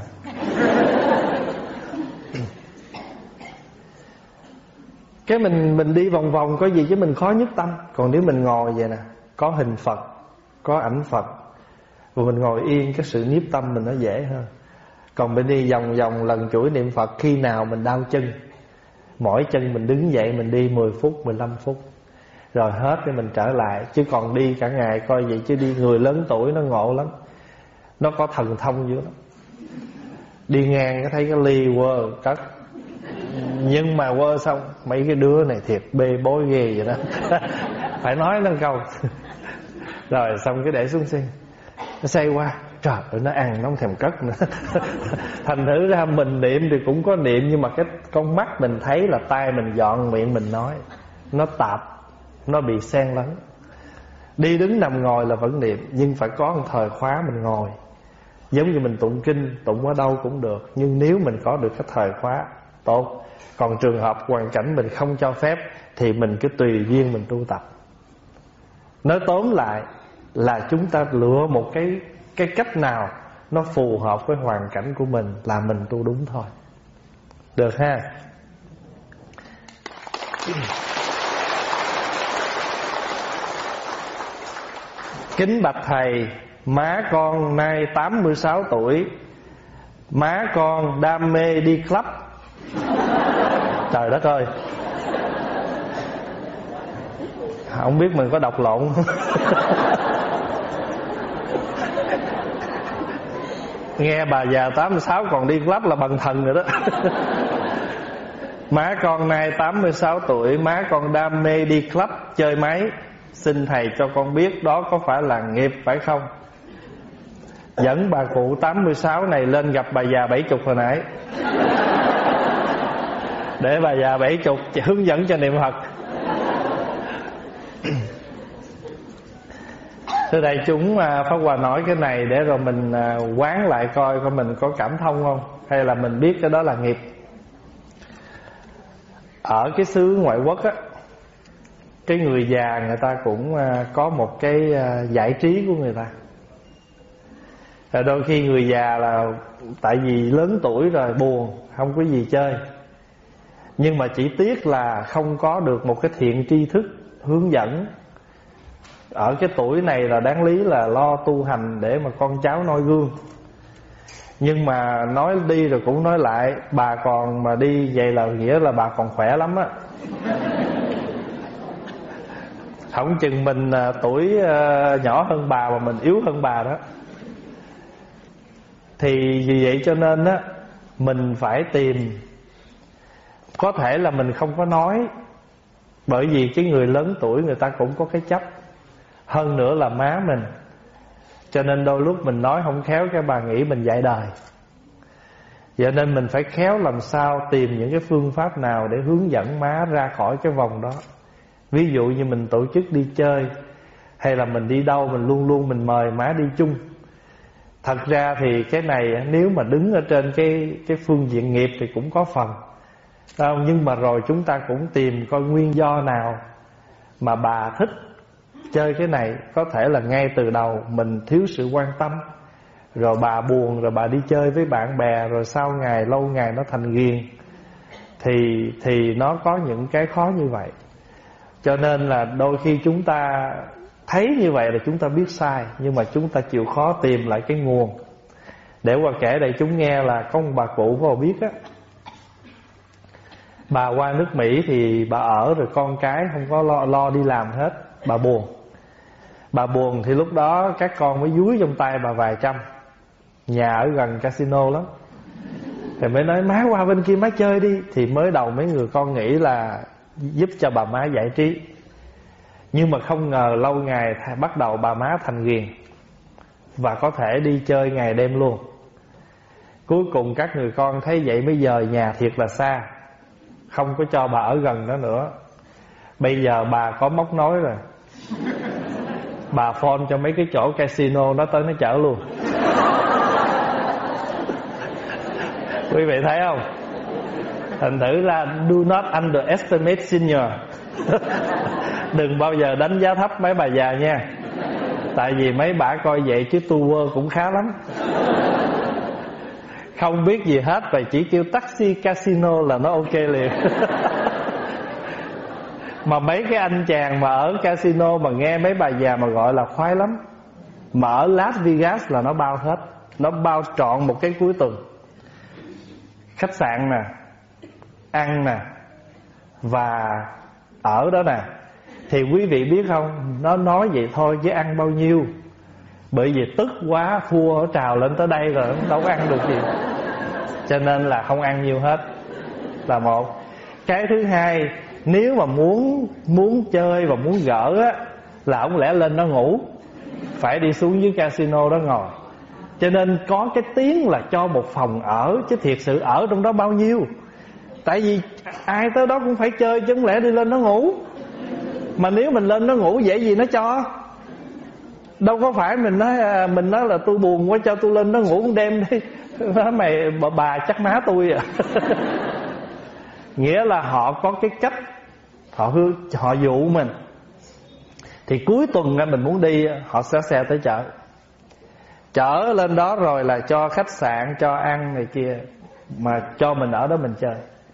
Cái mình mình đi vòng vòng có gì chứ mình khó nhất tâm. Còn nếu mình ngồi vậy nè, có hình Phật, có ảnh Phật, và mình ngồi yên, cái sự nhiếp tâm mình nó dễ hơn. Còn mình đi vòng vòng lần chuỗi niệm Phật, khi nào mình đau chân, mỏi chân mình đứng dậy mình đi mười phút, mười lăm phút, rồi hết để mình trở lại. Chứ còn đi cả ngày coi vậy chứ đi người lớn tuổi nó ngộ lắm, nó có thần thông dữ lắm. Đi ngang cái thấy cái ly quơ cất, nhưng mà quơ xong mấy cái đứa này thiệt bê bối ghê vậy đó. Phải nói nó câu. Rồi xong cái để xuống xe, nó xoay qua, trời ơi nó ăn nó không thèm cất nữa. Thành thử ra mình niệm thì cũng có niệm, nhưng mà cái con mắt mình thấy là tay mình dọn, miệng mình nói, nó tạp, nó bị xen lẫn. Đi đứng nằm ngồi là vẫn niệm, nhưng phải có một thời khóa mình ngồi. Giống như mình tụng kinh, tụng ở đâu cũng được, nhưng nếu mình có được cái thời khóa tốt. Còn trường hợp hoàn cảnh mình không cho phép thì mình cứ tùy duyên mình tu tập. Nói tóm lại là chúng ta lựa một cái cái cách nào nó phù hợp với hoàn cảnh của mình là mình tu đúng thôi. Được ha? Kính bạch thầy, má con nay tám mươi sáu tuổi, má con đam mê đi club. Trời đất ơi, không biết mình có đọc lộn không? Nghe bà già tám mươi sáu còn đi club là bằng thần rồi đó. Má con nay tám mươi sáu tuổi, má con đam mê đi club chơi máy. Xin thầy cho con biết đó có phải là nghiệp phải không? Dẫn bà cụ tám mươi sáu này lên gặp bà già bảy mươi hồi nãy, để bà già bảy mươi hướng dẫn cho niệm Phật. Thưa đại chúng, Pháp Hòa nói cái này để rồi mình quán lại coi coi mình có cảm thông không, hay là mình biết cái đó là nghiệp. Ở cái xứ ngoại quốc á, cái người già người ta cũng có một cái giải trí của người ta. Rồi đôi khi người già là tại vì lớn tuổi rồi buồn, không có gì chơi. Nhưng mà chỉ tiếc là không có được một cái thiện tri thức hướng dẫn. Ở cái tuổi này là đáng lý là lo tu hành để mà con cháu noi gương. Nhưng mà nói đi rồi cũng nói lại, bà còn mà đi vậy là nghĩa là bà còn khỏe lắm á. Không chừng mình à, tuổi à, nhỏ hơn bà mà mình yếu hơn bà đó. Thì vì vậy cho nên á, mình phải tìm. Có thể là mình không có nói, bởi vì cái người lớn tuổi người ta cũng có cái chấp. Hơn nữa là má mình, cho nên đôi lúc mình nói không khéo cái bà nghĩ mình dạy đời. Vậy nên mình phải khéo làm sao tìm những cái phương pháp nào để hướng dẫn má ra khỏi cái vòng đó. Ví dụ như mình tổ chức đi chơi, hay là mình đi đâu mình luôn luôn mình mời má đi chung. Thật ra thì cái này nếu mà đứng ở trên cái, cái phương diện nghiệp thì cũng có phần. Nhưng mà rồi chúng ta cũng tìm coi nguyên do nào mà bà thích chơi cái này. Có thể là ngay từ đầu mình thiếu sự quan tâm, rồi bà buồn, rồi bà đi chơi với bạn bè, rồi sau ngày lâu ngày nó thành ghiền. Thì, thì nó có những cái khó như vậy. Cho nên là đôi khi chúng ta thấy như vậy là chúng ta biết sai, nhưng mà chúng ta chịu khó tìm lại cái nguồn. Để qua kể đây chúng nghe là có một bà cụ có biết á, bà qua nước Mỹ thì bà ở rồi con cái không có lo, lo đi làm hết. Bà buồn. Bà buồn thì lúc đó các con mới dúi trong tay bà vài trăm. Nhà ở gần casino lắm. Thì mới nói má qua bên kia má chơi đi. Thì mới đầu mấy người con nghĩ là giúp cho bà má giải trí. Nhưng mà không ngờ lâu ngày bắt đầu bà má thành ghiền, và có thể đi chơi ngày đêm luôn. Cuối cùng các người con thấy vậy mới dời nhà thiệt là xa, không có cho bà ở gần đó nữa. Bây giờ bà có móc nối rồi, bà phone cho mấy cái chỗ casino nó tới nó chở luôn. Quý vị thấy không? Thành thử là do not underestimate senior. Đừng bao giờ đánh giá thấp mấy bà già nha. Tại vì mấy bà coi vậy chứ tour cũng khá lắm. Không biết gì hết và chỉ kêu taxi casino là nó ok liền. Mà mấy cái anh chàng mà ở casino mà nghe mấy bà già mà gọi là khoái lắm. Mà ở Las Vegas là nó bao hết. Nó bao trọn một cái cuối tuần. Khách sạn nè, ăn nè, và ở đó nè. Thì quý vị biết không, nó nói vậy thôi chứ ăn bao nhiêu. Bởi vì tức quá thua ở trào lên tới đây rồi, đâu có ăn được gì. Cho nên là không ăn nhiều hết. Là một. Cái thứ hai, nếu mà muốn muốn chơi và muốn gỡ á, là không lẽ lên đó ngủ, phải đi xuống dưới casino đó ngồi. Cho nên có cái tiếng là cho một phòng ở, chứ thiệt sự ở trong đó bao nhiêu. Tại vì ai tới đó cũng phải chơi, chứ không lẽ đi lên đó ngủ. Mà nếu mình lên đó ngủ dễ gì nó cho. Đâu có phải mình nói mình nói là tôi buồn quá cho tôi lên đó ngủ một đêm đi. Nói mày bà, bà chắc má tôi à. Nghĩa là họ có cái cách, họ hư, họ dụ mình. Thì cuối tuần mình muốn đi, họ sẽ xe tới chợ. Chở lên đó rồi là cho khách sạn, cho ăn này kia, mà cho mình ở đó mình chơi.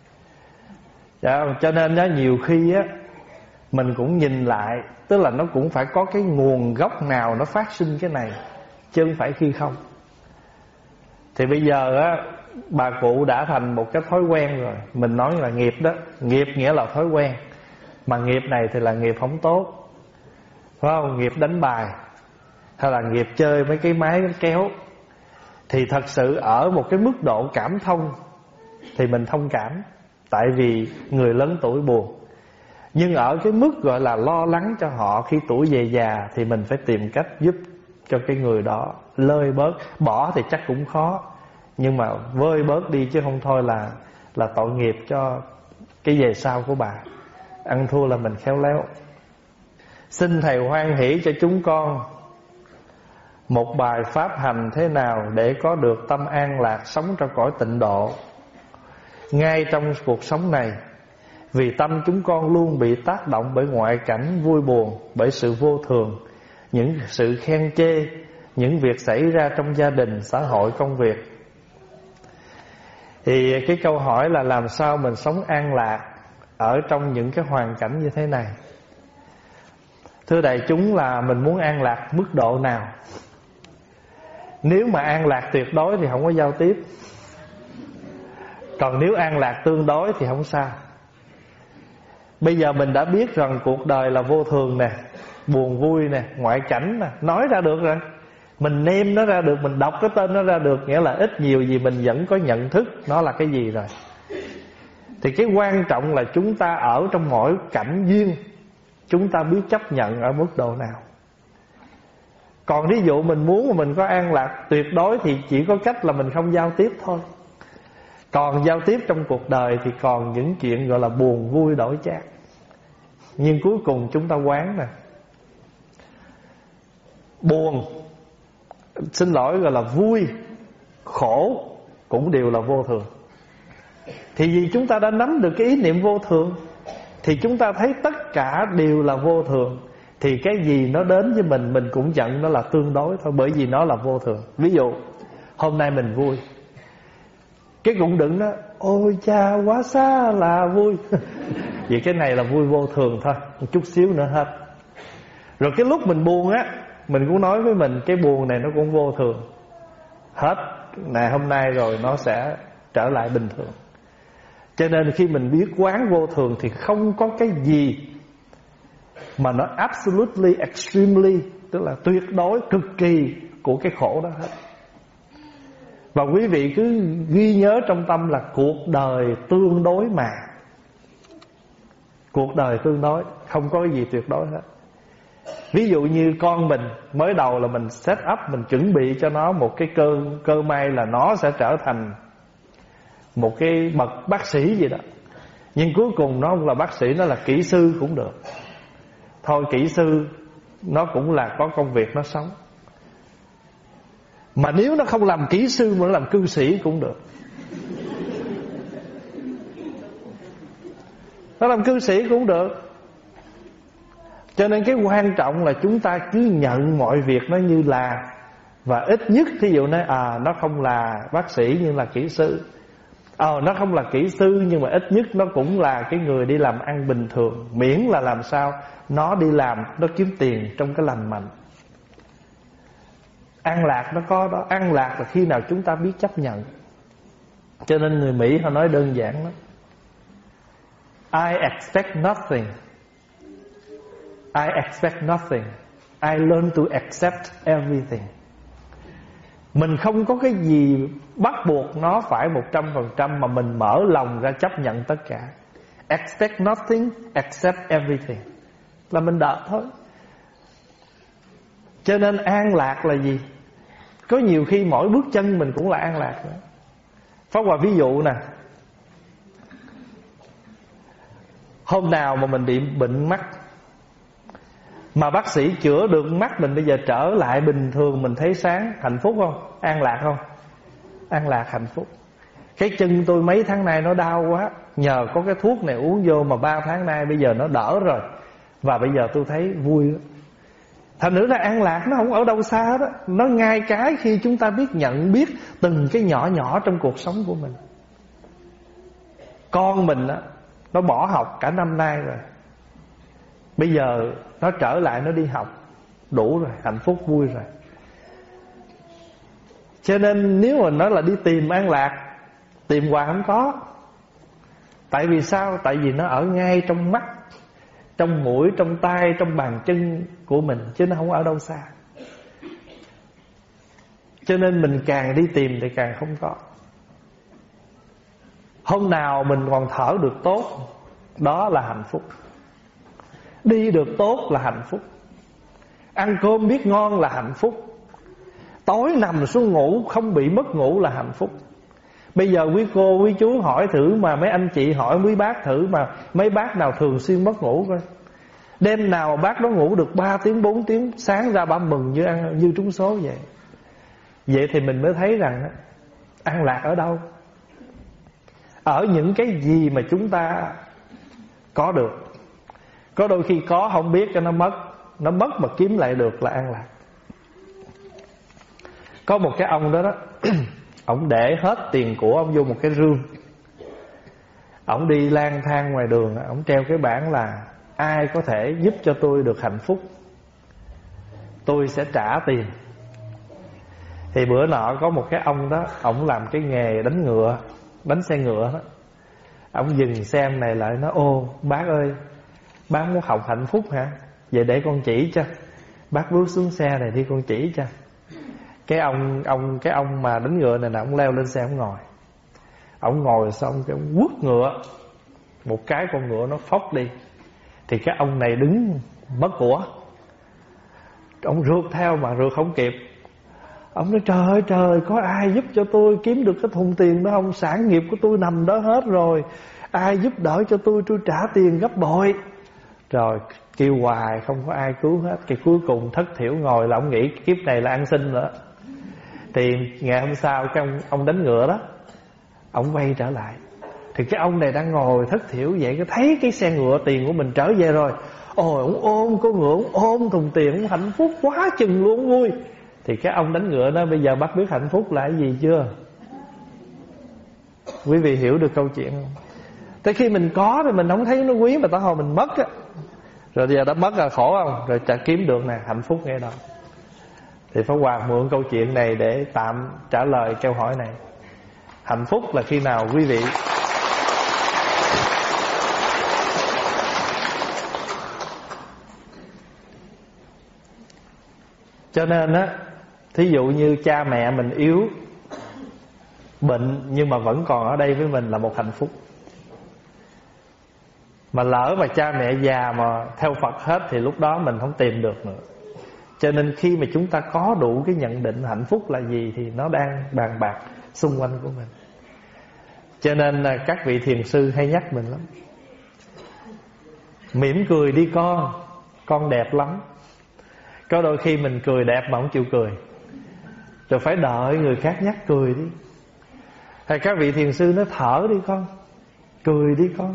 Cho nên đó, nhiều khi á, mình cũng nhìn lại, tức là nó cũng phải có cái nguồn gốc nào nó phát sinh cái này, chứ không phải khi không. Thì bây giờ á, bà cụ đã thành một cái thói quen rồi. Mình nói là nghiệp đó. Nghiệp nghĩa là thói quen. Mà nghiệp này thì là nghiệp không tốt, phải không? Nghiệp đánh bài, hay là nghiệp chơi mấy cái máy kéo. Thì thật sự ở một cái mức độ cảm thông thì mình thông cảm, tại vì người lớn tuổi buồn. Nhưng ở cái mức gọi là lo lắng cho họ khi tuổi về già, thì mình phải tìm cách giúp cho cái người đó lơi bớt. Bỏ thì chắc cũng khó, nhưng mà vơi bớt đi, chứ không thôi là là tội nghiệp cho cái về sau của bà. Ăn thua là mình khéo léo. Xin Thầy hoan hỷ cho chúng con một bài pháp hành thế nào để có được tâm an lạc, sống trong cõi tịnh độ ngay trong cuộc sống này. Vì tâm chúng con luôn bị tác động bởi ngoại cảnh vui buồn, bởi sự vô thường, những sự khen chê, những việc xảy ra trong gia đình, xã hội, công việc. Thì cái câu hỏi là làm sao mình sống an lạc ở trong những cái hoàn cảnh như thế này. Thưa đại chúng, là mình muốn an lạc mức độ nào? Nếu mà an lạc tuyệt đối thì không có giao tiếp. Còn nếu an lạc tương đối thì không sao. Bây giờ mình đã biết rằng cuộc đời là vô thường nè, buồn vui nè, ngoại cảnh nè, nói ra được rồi. Mình nêm nó ra được, mình đọc cái tên nó ra được, nghĩa là ít nhiều gì mình vẫn có nhận thức nó là cái gì rồi. Thì cái quan trọng là chúng ta ở trong mỗi cảnh duyên, chúng ta biết chấp nhận ở mức độ nào. Còn ví dụ mình muốn mà mình có an lạc tuyệt đối thì chỉ có cách là mình không giao tiếp thôi. Còn giao tiếp trong cuộc đời thì còn những chuyện gọi là buồn vui đổi chác. Nhưng cuối cùng chúng ta quán nè, buồn, xin lỗi, gọi là vui, khổ cũng đều là vô thường. Thì vì chúng ta đã nắm được cái ý niệm vô thường, thì chúng ta thấy tất cả đều là vô thường, thì cái gì nó đến với mình, mình cũng nhận nó là tương đối thôi, bởi vì nó là vô thường. Ví dụ hôm nay mình vui, cái cũng đừng đó, ôi cha quá xa là vui. Vì cái này là vui vô thường thôi, một chút xíu nữa hết. Rồi cái lúc mình buồn á, mình cũng nói với mình cái buồn này nó cũng vô thường. Hết ngày hôm nay rồi nó sẽ trở lại bình thường. Cho nên khi mình biết quán vô thường thì không có cái gì mà nó absolutely, extremely, tức là tuyệt đối, cực kỳ của cái khổ đó hết. Và quý vị cứ ghi nhớ trong tâm là cuộc đời tương đối mà. Cuộc đời tương đối, không có cái gì tuyệt đối hết. Ví dụ như con mình, mới đầu là mình set up, mình chuẩn bị cho nó một cái cơ, cơ may là nó sẽ trở thành một cái bậc bác sĩ gì đó. Nhưng cuối cùng nó không là bác sĩ, nó là kỹ sư cũng được. Thôi kỹ sư nó cũng là có công việc nó sống. Mà nếu nó không làm kỹ sư mà nó làm cư sĩ cũng được. Nó làm cư sĩ cũng được. Cho nên cái quan trọng là chúng ta cứ nhận mọi việc nó như là. Và ít nhất thí dụ nói à, nó không là bác sĩ nhưng là kỹ sư. Ờ nó không là kỹ sư nhưng mà ít nhất nó cũng là cái người đi làm ăn bình thường. Miễn là làm sao nó đi làm, nó kiếm tiền trong cái lành mạnh. An lạc nó có đó. An lạc là khi nào chúng ta biết chấp nhận. Cho nên người Mỹ họ nói đơn giản lắm, I expect nothing, I expect nothing, I learn to accept everything. Mình không có cái gì bắt buộc nó phải một trăm phần trăm, mà mình mở lòng ra chấp nhận tất cả. Expect nothing, accept everything, là mình đợi thôi. Cho nên an lạc là gì? Có nhiều khi mỗi bước chân mình cũng là an lạc nữa. Pháp Hòa ví dụ nè, hôm nào mà mình bị bệnh mắt, mà bác sĩ chữa được mắt mình bây giờ trở lại bình thường, mình thấy sáng, hạnh phúc không? An lạc không? An lạc, hạnh phúc. Cái chân tôi mấy tháng nay nó đau quá, nhờ có cái thuốc này uống vô mà ba tháng nay bây giờ nó đỡ rồi, và bây giờ tôi thấy vui đó. Thành nữa là an lạc nó không ở đâu xa đó. Nó ngay cái khi chúng ta biết nhận biết từng cái nhỏ nhỏ trong cuộc sống của mình. Con mình đó, nó bỏ học cả năm nay rồi, bây giờ nó trở lại nó đi học, đủ rồi, hạnh phúc vui rồi. Cho nên nếu mà nói là đi tìm an lạc, tìm hoài không có. Tại vì sao? Tại vì nó ở ngay trong mắt, trong mũi, trong tai, trong bàn chân của mình, chứ nó không ở đâu xa. Cho nên mình càng đi tìm thì càng không có. Hôm nào mình còn thở được tốt, đó là hạnh phúc. Đi được tốt là hạnh phúc. Ăn cơm biết ngon là hạnh phúc. Tối nằm xuống ngủ không bị mất ngủ là hạnh phúc. Bây giờ quý cô, quý chú hỏi thử, mà mấy anh chị hỏi quý bác thử, mà mấy bác nào thường xuyên mất ngủ coi. Đêm nào bác đó ngủ được ba tiếng, bốn tiếng, sáng ra bà mừng như ăn, như trúng số vậy. Vậy thì mình mới thấy rằng an lạc ở đâu? Ở những cái gì mà chúng ta có được. Có đôi khi có không biết cho nó mất, nó mất mà kiếm lại được là an lạc. Có một cái ông đó đó, ông để hết tiền của ông vô một cái rương. Ông đi lang thang ngoài đường, ông treo cái bảng là ai có thể giúp cho tôi được hạnh phúc, tôi sẽ trả tiền. Thì bữa nọ có một cái ông đó, ông làm cái nghề đánh ngựa, đánh xe ngựa đó. Ông dừng xe này lại nói: ô bác ơi, bác muốn học hạnh phúc hả? Vậy để con chỉ cho. Bác bước xuống xe này đi, con chỉ cho. Cái ông ông cái ông mà đánh ngựa này nè, ông leo lên xe ông ngồi. Ông ngồi xong cái ông quất ngựa, một cái con ngựa nó phóc đi. Thì cái ông này đứng mất của, ông rượt theo mà rượt không kịp. Ông nói trời ơi trời, có ai giúp cho tôi kiếm được cái thùng tiền đó không? Sản nghiệp của tôi nằm đó hết rồi, ai giúp đỡ cho tôi, tôi trả tiền gấp bội. Rồi kêu hoài không có ai cứu hết. Cái cuối cùng thất thiểu ngồi là ông nghĩ kiếp này là ăn xin nữa. Thì ngày hôm sau cái ông, ông đánh ngựa đó, ông quay trở lại. Thì cái ông này đang ngồi thất thiểu vậy, cái thấy cái xe ngựa tiền của mình trở về rồi. Ôi ông ôm con ngựa, ông ôm thùng tiền, ông hạnh phúc quá chừng luôn, vui. Thì cái ông đánh ngựa đó, bây giờ bác biết hạnh phúc là cái gì chưa? Quý vị hiểu được câu chuyện không? Tới khi mình có rồi mình không thấy nó quý, mà tới hồi mình mất á, rồi giờ đã mất là khổ không? Rồi trả kiếm được nè, hạnh phúc ngay đó. Thì Pháp Hòa mượn câu chuyện này để tạm trả lời câu hỏi này. Hạnh phúc là khi nào quý vị cho nên á, thí dụ như cha mẹ mình yếu, bệnh nhưng mà vẫn còn ở đây với mình là một hạnh phúc. Mà lỡ mà cha mẹ già mà theo Phật hết thì lúc đó mình không tìm được nữa. Cho nên khi mà chúng ta có đủ cái nhận định hạnh phúc là gì thì nó đang bàn bạc xung quanh của mình. Cho nên là các vị thiền sư hay nhắc mình lắm: mỉm cười đi con, con đẹp lắm. Có đôi khi mình cười đẹp mà không chịu cười, rồi phải đợi người khác nhắc cười đi. Hay các vị thiền sư nói thở đi con, cười đi con,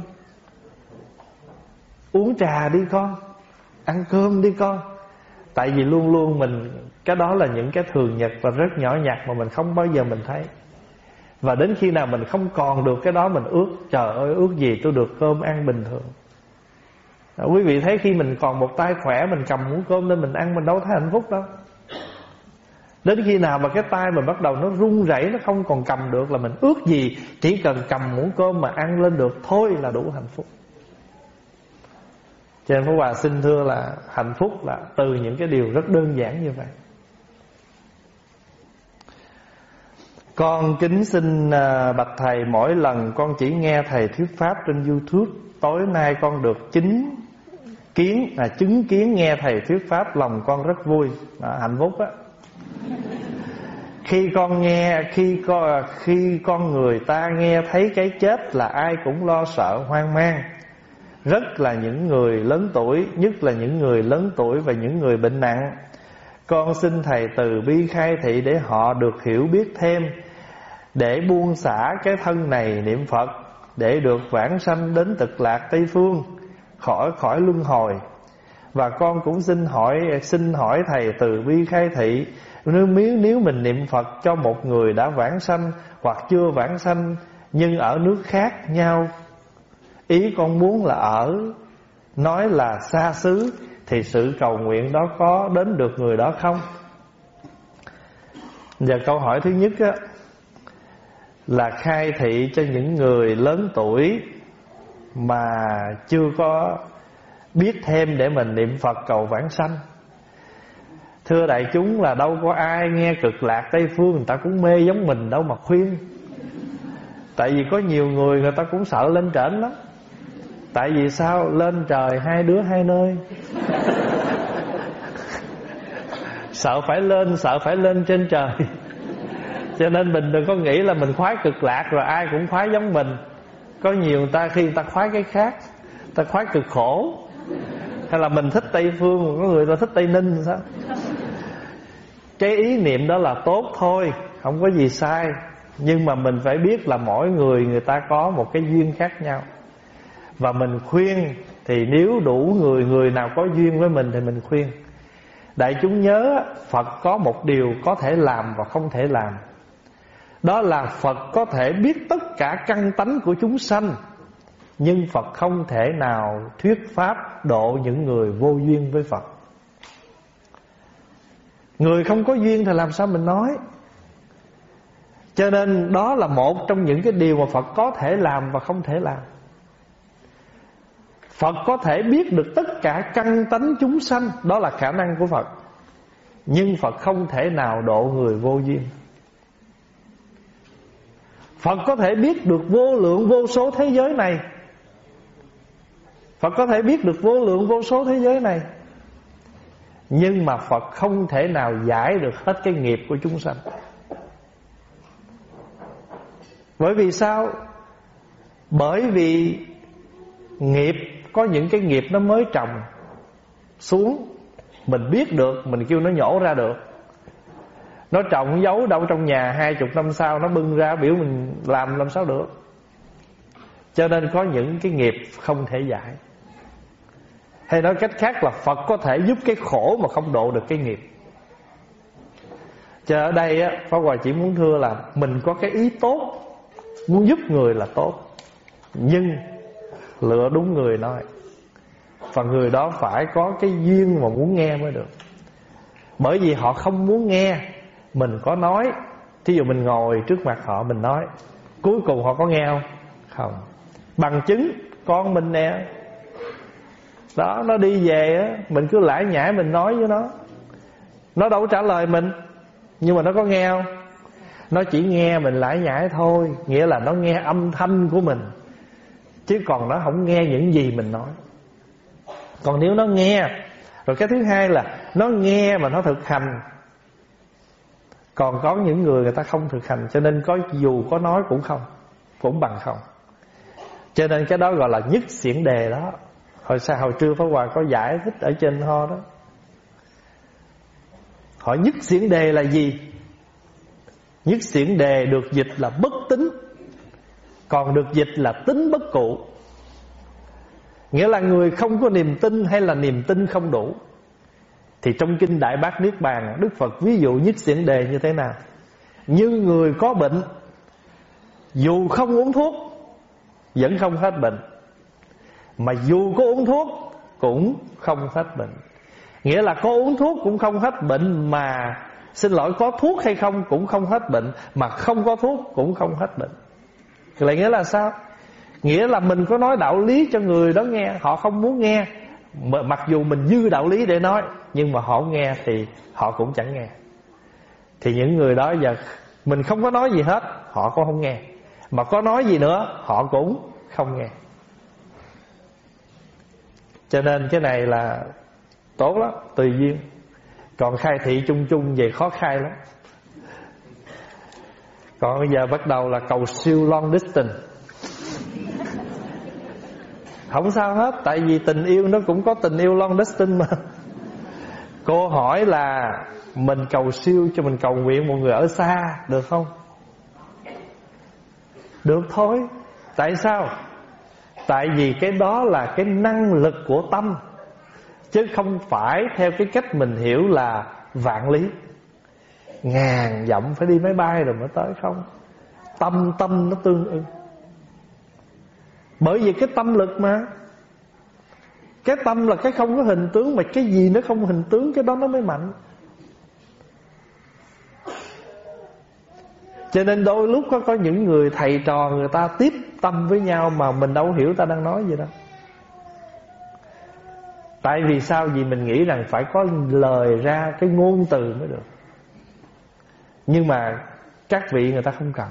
uống trà đi con, ăn cơm đi con. Tại vì luôn luôn mình, cái đó là những cái thường nhật và rất nhỏ nhặt mà mình không bao giờ mình thấy. Và đến khi nào mình không còn được cái đó, mình ước trời ơi ước gì tôi được cơm ăn bình thường. À, quý vị thấy khi mình còn một tay khỏe, mình cầm muỗng cơm lên mình ăn, mình đâu thấy hạnh phúc đâu. Đến khi nào mà cái tay mình bắt đầu nó run rẩy, nó không còn cầm được là mình ước gì chỉ cần cầm muỗng cơm mà ăn lên được thôi là đủ hạnh phúc. Cho nên Pháp Hòa xin thưa là hạnh phúc là từ những cái điều rất đơn giản như vậy. Con kính xin bạch thầy, mỗi lần con chỉ nghe thầy thuyết pháp trên YouTube, tối nay con được chính kiến à, chứng kiến nghe thầy thuyết pháp, lòng con rất vui, à, hạnh phúc á. Khi con nghe, khi con, khi con người ta nghe thấy cái chết là ai cũng lo sợ hoang mang, rất là những người lớn tuổi, nhất là những người lớn tuổi và những người bệnh nặng. Con xin thầy từ bi khai thị để họ được hiểu biết thêm, để buông xả cái thân này niệm Phật, để được vãng sanh đến Cực Lạc Tây Phương, khỏi khỏi luân hồi. Và con cũng xin hỏi xin hỏi thầy từ bi khai thị, nếu nếu mình niệm Phật cho một người đã vãng sanh hoặc chưa vãng sanh nhưng ở nước khác nhau, ý con muốn là ở nói là xa xứ, thì sự cầu nguyện đó có đến được người đó không? Giờ câu hỏi thứ nhất á, là khai thị cho những người lớn tuổi mà chưa có biết thêm để mình niệm Phật cầu vãng sanh. Thưa đại chúng là đâu có ai nghe Cực Lạc Tây Phương người ta cũng mê giống mình đâu mà khuyên. Tại vì có nhiều người người ta cũng sợ lên trển lắm. Tại vì sao? Lên trời hai đứa hai nơi. Sợ phải lên, sợ phải lên trên trời. Cho nên mình đừng có nghĩ là mình khoái Cực Lạc rồi ai cũng khoái giống mình. Có nhiều người ta khi người ta khoái cái khác, người ta khoái cực khổ. Hay là mình thích Tây Phương, có người ta thích Tây Ninh sao? Cái ý niệm đó là tốt thôi, không có gì sai. Nhưng mà mình phải biết là mỗi người người ta có một cái duyên khác nhau. Và mình khuyên thì nếu đủ người, người nào có duyên với mình thì mình khuyên. Đại chúng nhớ Phật có một điều có thể làm và không thể làm. Đó là Phật có thể biết tất cả căn tánh của chúng sanh, nhưng Phật không thể nào thuyết pháp độ những người vô duyên với Phật. Người không có duyên thì làm sao mình nói. Cho nên đó là một trong những cái điều mà Phật có thể làm và không thể làm. Phật có thể biết được tất cả căn tánh chúng sanh, đó là khả năng của Phật. Nhưng Phật không thể nào độ người vô duyên. Phật có thể biết được vô lượng vô số thế giới này. Phật có thể biết được vô lượng vô số thế giới này, nhưng mà Phật không thể nào giải được hết cái nghiệp của chúng sanh. Bởi vì sao? Bởi vì nghiệp, có những cái nghiệp nó mới trồng xuống, mình biết được, mình kêu nó nhổ ra được. Nó trồng giấu đâu trong nhà, hai chục năm sau nó bưng ra biểu mình làm làm sao được. Cho nên có những cái nghiệp không thể giải. Hay nói cách khác là Phật có thể giúp cái khổ mà không độ được cái nghiệp. Cho ở đây á, Pháp Hòa chỉ muốn thưa là mình có cái ý tốt, muốn giúp người là tốt, nhưng lựa đúng người nói. Và người đó phải có cái duyên mà muốn nghe mới được. Bởi vì họ không muốn nghe, mình có nói. Thí dụ mình ngồi trước mặt họ mình nói, cuối cùng họ có nghe không? Không. Bằng chứng con mình nè, đó, nó đi về á, mình cứ lải nhải mình nói với nó, nó đâu có trả lời mình, nhưng mà nó có nghe không? Nó chỉ nghe mình lải nhải thôi. Nghĩa là nó nghe âm thanh của mình, chứ còn nó không nghe những gì mình nói. Còn nếu nó nghe, rồi cái thứ hai là nó nghe mà nó thực hành. Còn có những người người ta không thực hành, cho nên có dù có nói cũng không, cũng bằng không. Cho nên cái đó gọi là nhất xiển đề đó. Hồi sao hồi trưa Pháp Hòa có giải thích ở trên ho đó. Hỏi nhất xiển đề là gì? Nhất xiển đề được dịch là bất tín, còn được dịch là tín bất cụ. Nghĩa là người không có niềm tin hay là niềm tin không đủ. Thì trong kinh Đại Bát Niết Bàn, Đức Phật ví dụ nhất xiển đề như thế nào? Như người có bệnh, dù không uống thuốc vẫn không hết bệnh, mà dù có uống thuốc cũng không hết bệnh. Nghĩa là có uống thuốc cũng không hết bệnh, mà xin lỗi, có thuốc hay không cũng không hết bệnh, mà không có thuốc cũng không hết bệnh. Lại nghĩa là sao? Nghĩa là mình có nói đạo lý cho người đó nghe, họ không muốn nghe. Mặc dù mình dư đạo lý để nói, nhưng mà họ không nghe thì họ cũng chẳng nghe. Thì những người đó giờ mình không có nói gì hết, họ cũng không nghe. Mà có nói gì nữa, họ cũng không nghe. Cho nên cái này là tốt lắm, tùy duyên. Còn khai thị chung chung về khó khai lắm. Còn bây giờ bắt đầu là cầu siêu long distance. Không sao hết, tại vì tình yêu nó cũng có tình yêu long distance mà. Cô hỏi là mình cầu siêu cho mình cầu nguyện một người ở xa, được không? Được thôi. Tại sao? Tại vì cái đó là cái năng lực của tâm, chứ không phải theo cái cách mình hiểu là vạn lý. Ngàn dặm phải đi máy bay rồi mới tới không. Tâm tâm nó tương ưng. Bởi vì cái tâm lực mà. Cái tâm là cái không có hình tướng, mà cái gì nó không hình tướng cái đó nó mới mạnh. Cho nên đôi lúc có, có những người thầy trò người ta tiếp tâm với nhau mà mình đâu hiểu ta đang nói gì đâu. Tại vì sao? Vì mình nghĩ rằng phải có lời ra, cái ngôn từ mới được. Nhưng mà các vị người ta không cần.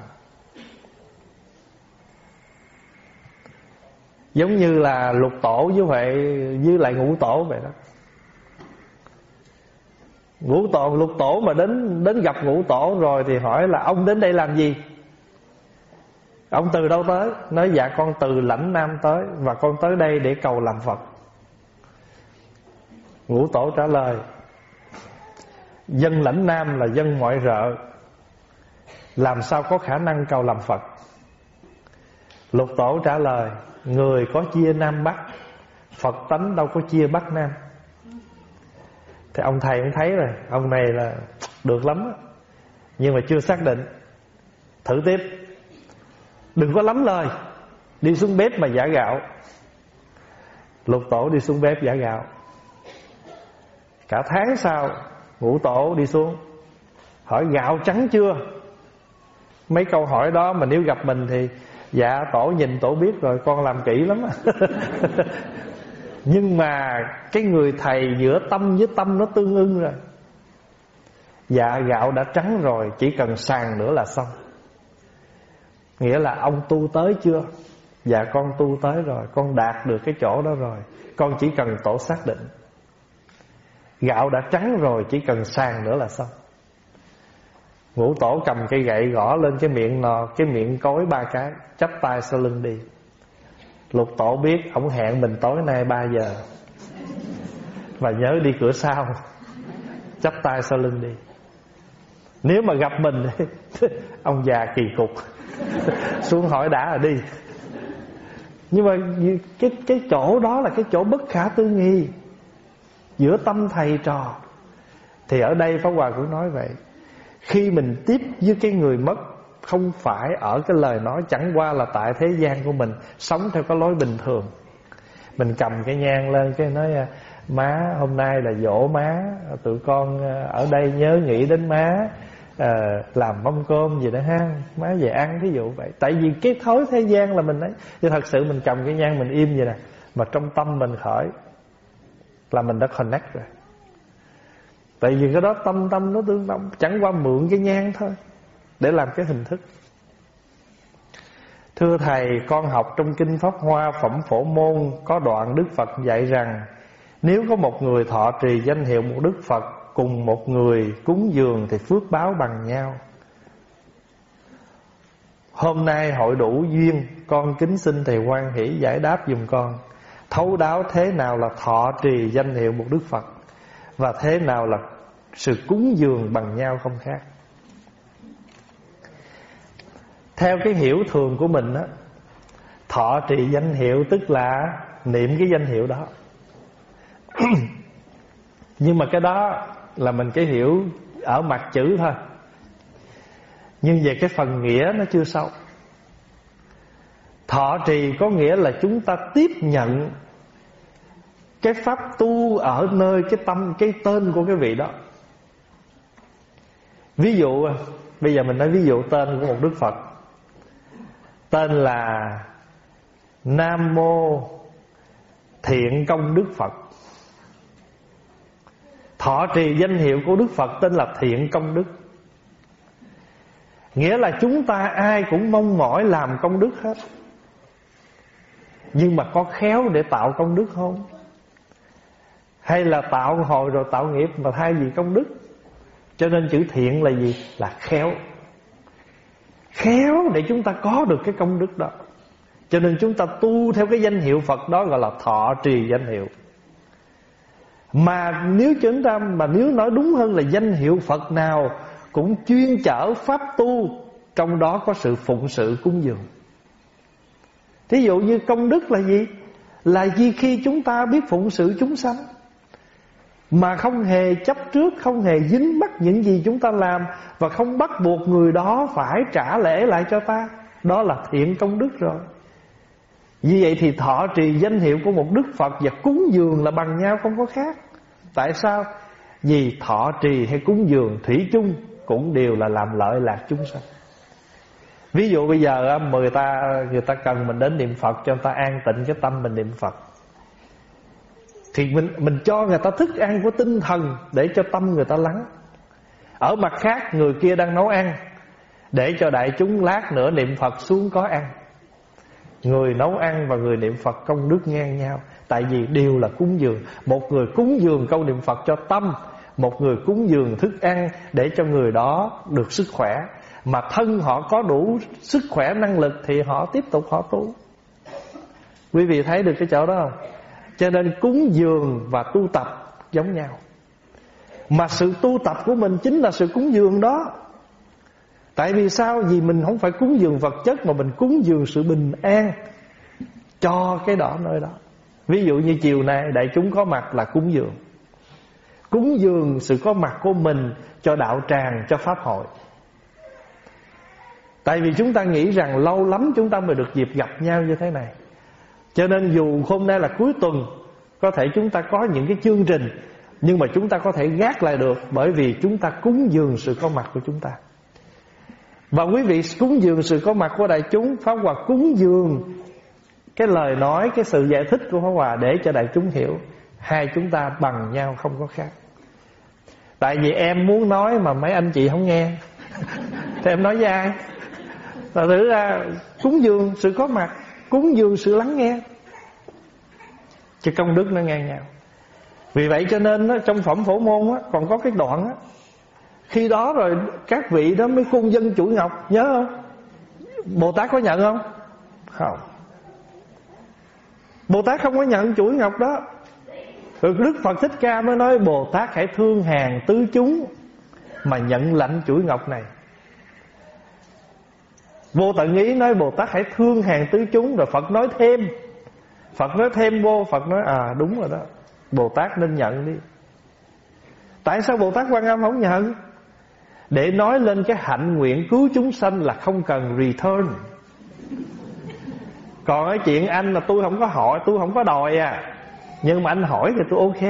Giống như là lục tổ với Huệ với lại ngũ tổ vậy đó. Ngũ tổ, lục tổ mà đến đến gặp ngũ tổ rồi thì hỏi là ông đến đây làm gì? Ông từ đâu tới? Nói dạ con từ Lãnh Nam tới, và con tới đây để cầu làm Phật. Ngũ tổ trả lời: dân Lãnh Nam là dân mọi rợ, làm sao có khả năng cầu làm Phật? Lục tổ trả lời: người có chia Nam Bắc, Phật tánh đâu có chia Bắc Nam. Thì ông thầy cũng thấy rồi, ông này là được lắm đó. Nhưng mà chưa xác định. Thử tiếp. Đừng có lắm lời, đi xuống bếp mà giã gạo. Lục tổ đi xuống bếp giã gạo. Cả tháng sau ngũ tổ đi xuống hỏi gạo trắng chưa. Mấy câu hỏi đó mà nếu gặp mình thì dạ tổ nhìn tổ biết rồi, con làm kỹ lắm. Nhưng mà cái người thầy giữa tâm với tâm nó tương ưng rồi. Dạ gạo đã trắng rồi, chỉ cần sàng nữa là xong. Nghĩa là ông tu tới chưa? Dạ con tu tới rồi, con đạt được cái chỗ đó rồi, con chỉ cần tổ xác định. Gạo đã trắng rồi, chỉ cần sàng nữa là xong. Ngũ tổ cầm cây gậy gõ lên cái miệng nò, cái miệng cối ba cái, chắp tay sau lưng đi. Lục tổ biết ổng hẹn mình tối nay ba giờ, và nhớ đi cửa sau, chắp tay sau lưng đi. Nếu mà gặp mình ông già kỳ cục xuống hỏi đã là đi. Nhưng mà cái, cái chỗ đó là cái chỗ bất khả tư nghị giữa tâm thầy trò. Thì ở đây Pháp Hòa cũng nói vậy. Khi mình tiếp với cái người mất, không phải ở cái lời nói, chẳng qua là tại thế gian của mình sống theo cái lối bình thường. Mình cầm cái nhang lên cái nói: má hôm nay là dỗ má, tụi con ở đây nhớ nghĩ đến má, à, làm mâm cơm gì đó ha, má về ăn, ví dụ vậy. Tại vì cái thói thế gian là mình ấy. Nhưng thật sự mình cầm cái nhang mình im vậy nè, mà trong tâm mình khởi là mình đã connect rồi. Tại vì cái đó tâm tâm nó tương đồng, chẳng qua mượn cái nhang thôi để làm cái hình thức. Thưa thầy, con học trong Kinh Pháp Hoa Phẩm Phổ Môn có đoạn Đức Phật dạy rằng nếu có một người thọ trì danh hiệu một Đức Phật cùng một người cúng dường thì phước báo bằng nhau. Hôm nay hội đủ duyên, con kính xin thầy hoan hỷ giải đáp dùm con thấu đáo thế nào là thọ trì danh hiệu một Đức Phật, và thế nào là sự cúng dường bằng nhau không khác. Theo cái hiểu thường của mình á, thọ trì danh hiệu tức là niệm cái danh hiệu đó. Nhưng mà cái đó là mình cái hiểu ở mặt chữ thôi, nhưng về cái phần nghĩa nó chưa sâu. Thọ trì có nghĩa là chúng ta tiếp nhận cái pháp tu ở nơi cái tâm, cái tên của cái vị đó. Ví dụ bây giờ mình nói ví dụ tên của một Đức Phật, tên là Nam Mô Thiện Công Đức Phật. Thọ trì danh hiệu của Đức Phật tên là Thiện Công Đức. Nghĩa là chúng ta ai cũng mong mỏi làm công đức hết, nhưng mà có khéo để tạo công đức không? Hay là tạo hồi rồi tạo nghiệp mà thay vì công đức? Cho nên chữ thiện là gì? Là khéo. Khéo để chúng ta có được cái công đức đó. Cho nên chúng ta tu theo cái danh hiệu Phật đó gọi là thọ trì danh hiệu. Mà nếu chúng ta mà nếu nói đúng hơn là danh hiệu Phật nào cũng chuyên chở pháp tu, trong đó có sự phụng sự cúng dường. Thí dụ như công đức là gì? Là gì khi chúng ta biết phụng sự chúng sanh, mà không hề chấp trước, không hề dính mắc những gì chúng ta làm, và không bắt buộc người đó phải trả lễ lại cho ta. Đó là thiện công đức rồi. Vì vậy thì thọ trì danh hiệu của một Đức Phật và cúng dường là bằng nhau, không có khác. Tại sao? Vì thọ trì hay cúng dường thủy chung cũng đều là làm lợi lạc chúng sanh. Ví dụ bây giờ người ta, người ta cần mình đến niệm Phật cho người ta an tịnh cái tâm mình niệm Phật, thì mình, mình cho người ta thức ăn của tinh thần để cho tâm người ta lắng. Ở mặt khác người kia đang nấu ăn để cho đại chúng lát nữa niệm Phật xuống có ăn. Người nấu ăn và người niệm Phật công đức ngang nhau, tại vì đều là cúng dường. Một người cúng dường câu niệm Phật cho tâm, một người cúng dường thức ăn để cho người đó được sức khỏe. Mà thân họ có đủ sức khỏe năng lực thì họ tiếp tục họ tu. Quý vị thấy được cái chỗ đó không? Cho nên cúng dường và tu tập giống nhau. Mà sự tu tập của mình chính là sự cúng dường đó. Tại vì sao? Vì mình không phải cúng dường vật chất, mà mình cúng dường sự bình an cho cái đó nơi đó. Ví dụ như chiều nay đại chúng có mặt là cúng dường. Cúng dường sự có mặt của mình cho đạo tràng, cho pháp hội. Tại vì chúng ta nghĩ rằng lâu lắm chúng ta mới được dịp gặp nhau như thế này. Cho nên dù hôm nay là cuối tuần, có thể chúng ta có những cái chương trình, nhưng mà chúng ta có thể gác lại được, bởi vì chúng ta cúng dường sự có mặt của chúng ta. Và quý vị cúng dường sự có mặt của đại chúng, Pháp Hòa cúng dường cái lời nói, cái sự giải thích của Pháp Hòa để cho đại chúng hiểu hai chúng ta bằng nhau, không có khác. Tại vì em muốn nói mà mấy anh chị không nghe thì em nói với ai? Và thử ra cúng dường sự có mặt, cúng dường sự lắng nghe, chứ công đức nó ngang nhau. Vì vậy cho nên đó, trong phẩm Phổ Môn đó, còn có cái đoạn đó, khi đó rồi các vị đó mới cung dân chuỗi ngọc, nhớ không? Bồ Tát có nhận không? Không. Bồ Tát không có nhận chuỗi ngọc đó. Rồi Đức Phật Thích Ca mới nói Bồ Tát hãy thương hàng tứ chúng mà nhận lãnh chuỗi ngọc này. Vô Tận Ý nói Bồ Tát hãy thương hàng tứ chúng. Rồi Phật nói thêm, Phật nói thêm vô, Phật nói à đúng rồi đó, Bồ Tát nên nhận đi. Tại sao Bồ Tát Quan Âm không nhận? Để nói lên cái hạnh nguyện cứu chúng sanh là không cần return. Còn cái chuyện anh là tôi không có hỏi, tôi không có đòi à, nhưng mà anh hỏi thì tôi ok.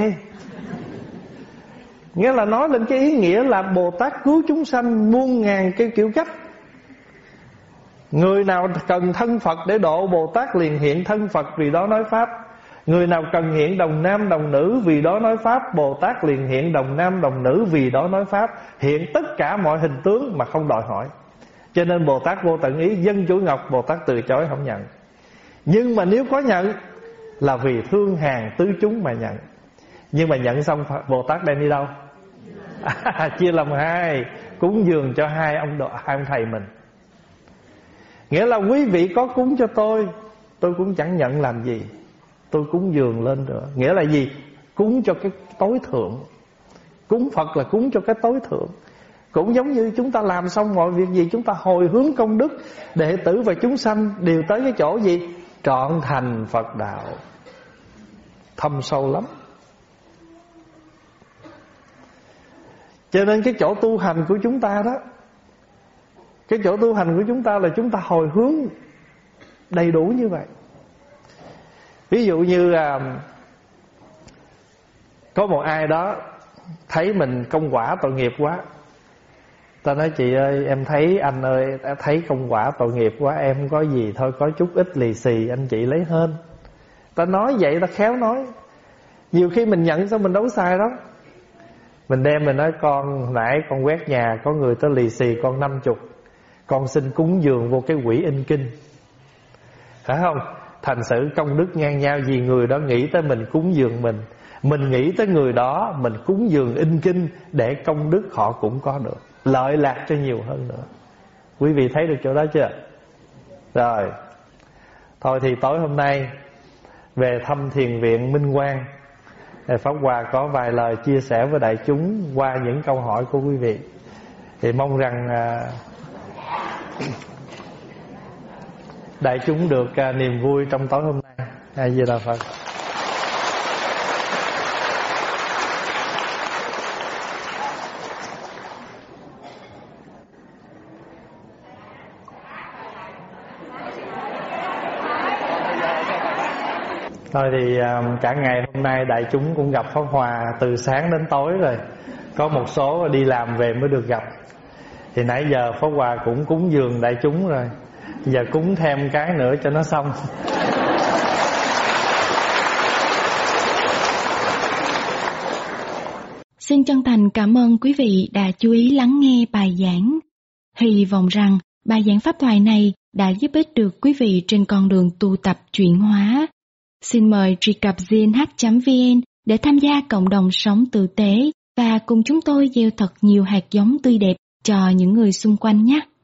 Nghĩa là nói lên cái ý nghĩa là Bồ Tát cứu chúng sanh muôn ngàn cái kiểu cách. Người nào cần thân Phật để độ, Bồ Tát liền hiện thân Phật vì đó nói Pháp. Người nào cần hiện đồng nam đồng nữ vì đó nói Pháp, Bồ Tát liền hiện đồng nam đồng nữ vì đó nói Pháp. Hiện tất cả mọi hình tướng mà không đòi hỏi. Cho nên Bồ Tát Vô Tận Ý dân chuỗi ngọc, Bồ Tát từ chối không nhận. Nhưng mà nếu có nhận là vì thương hàng tứ chúng mà nhận. Nhưng mà nhận xong Bồ Tát đem đi đâu? À, chia làm hai, cúng dường cho hai ông độ, hai ông thầy mình. Nghĩa là quý vị có cúng cho tôi, tôi cũng chẳng nhận làm gì, tôi cúng dường lên nữa. Nghĩa là gì? Cúng cho cái tối thượng. Cúng Phật là cúng cho cái tối thượng. Cũng giống như chúng ta làm xong mọi việc gì, chúng ta hồi hướng công đức, đệ tử và chúng sanh đều tới cái chỗ gì? Trọn thành Phật đạo. Thâm sâu lắm. Cho nên cái chỗ tu hành của chúng ta đó, cái chỗ tu hành của chúng ta là chúng ta hồi hướng đầy đủ như vậy. Ví dụ như là có một ai đó thấy mình công quả tội nghiệp quá, ta nói chị ơi, em thấy anh ơi, thấy công quả tội nghiệp quá, em không có gì, thôi có chút ít lì xì anh chị lấy hên. Ta nói vậy, ta khéo nói. Nhiều khi mình nhận sao mình đâu sai đó. Mình đem mình nói con nãy con quét nhà, có người tới lì xì con năm chục, con xin cúng dường vô cái quỹ in kinh, phải không? Thành sự công đức ngang nhau, vì người đó nghĩ tới mình cúng dường mình, mình nghĩ tới người đó mình cúng dường in kinh, để công đức họ cũng có được, lợi lạc cho nhiều hơn nữa. Quý vị thấy được chỗ đó chưa? Rồi, thôi thì tối hôm nay về thăm thiền viện Minh Quang, Pháp Hòa có vài lời chia sẻ với đại chúng qua những câu hỏi của quý vị. Thì mong rằng à, đại chúng được à, niềm vui trong tối hôm nay. A Di Đà Phật. Thôi thì cả ngày hôm nay đại chúng cũng gặp Pháp Hòa từ sáng đến tối rồi. Có một số đi làm về mới được gặp. Thì nãy giờ Pháp Hòa cũng cúng dường đại chúng rồi, giờ cúng thêm cái nữa cho nó xong. Xin chân thành cảm ơn quý vị đã chú ý lắng nghe bài giảng. Hy vọng rằng bài giảng pháp thoại này đã giúp ích được quý vị trên con đường tu tập chuyển hóa. Xin mời truy cập giê en hát chấm vê en để tham gia cộng đồng sống tử tế và cùng chúng tôi gieo thật nhiều hạt giống tươi đẹp cho những người xung quanh nhé.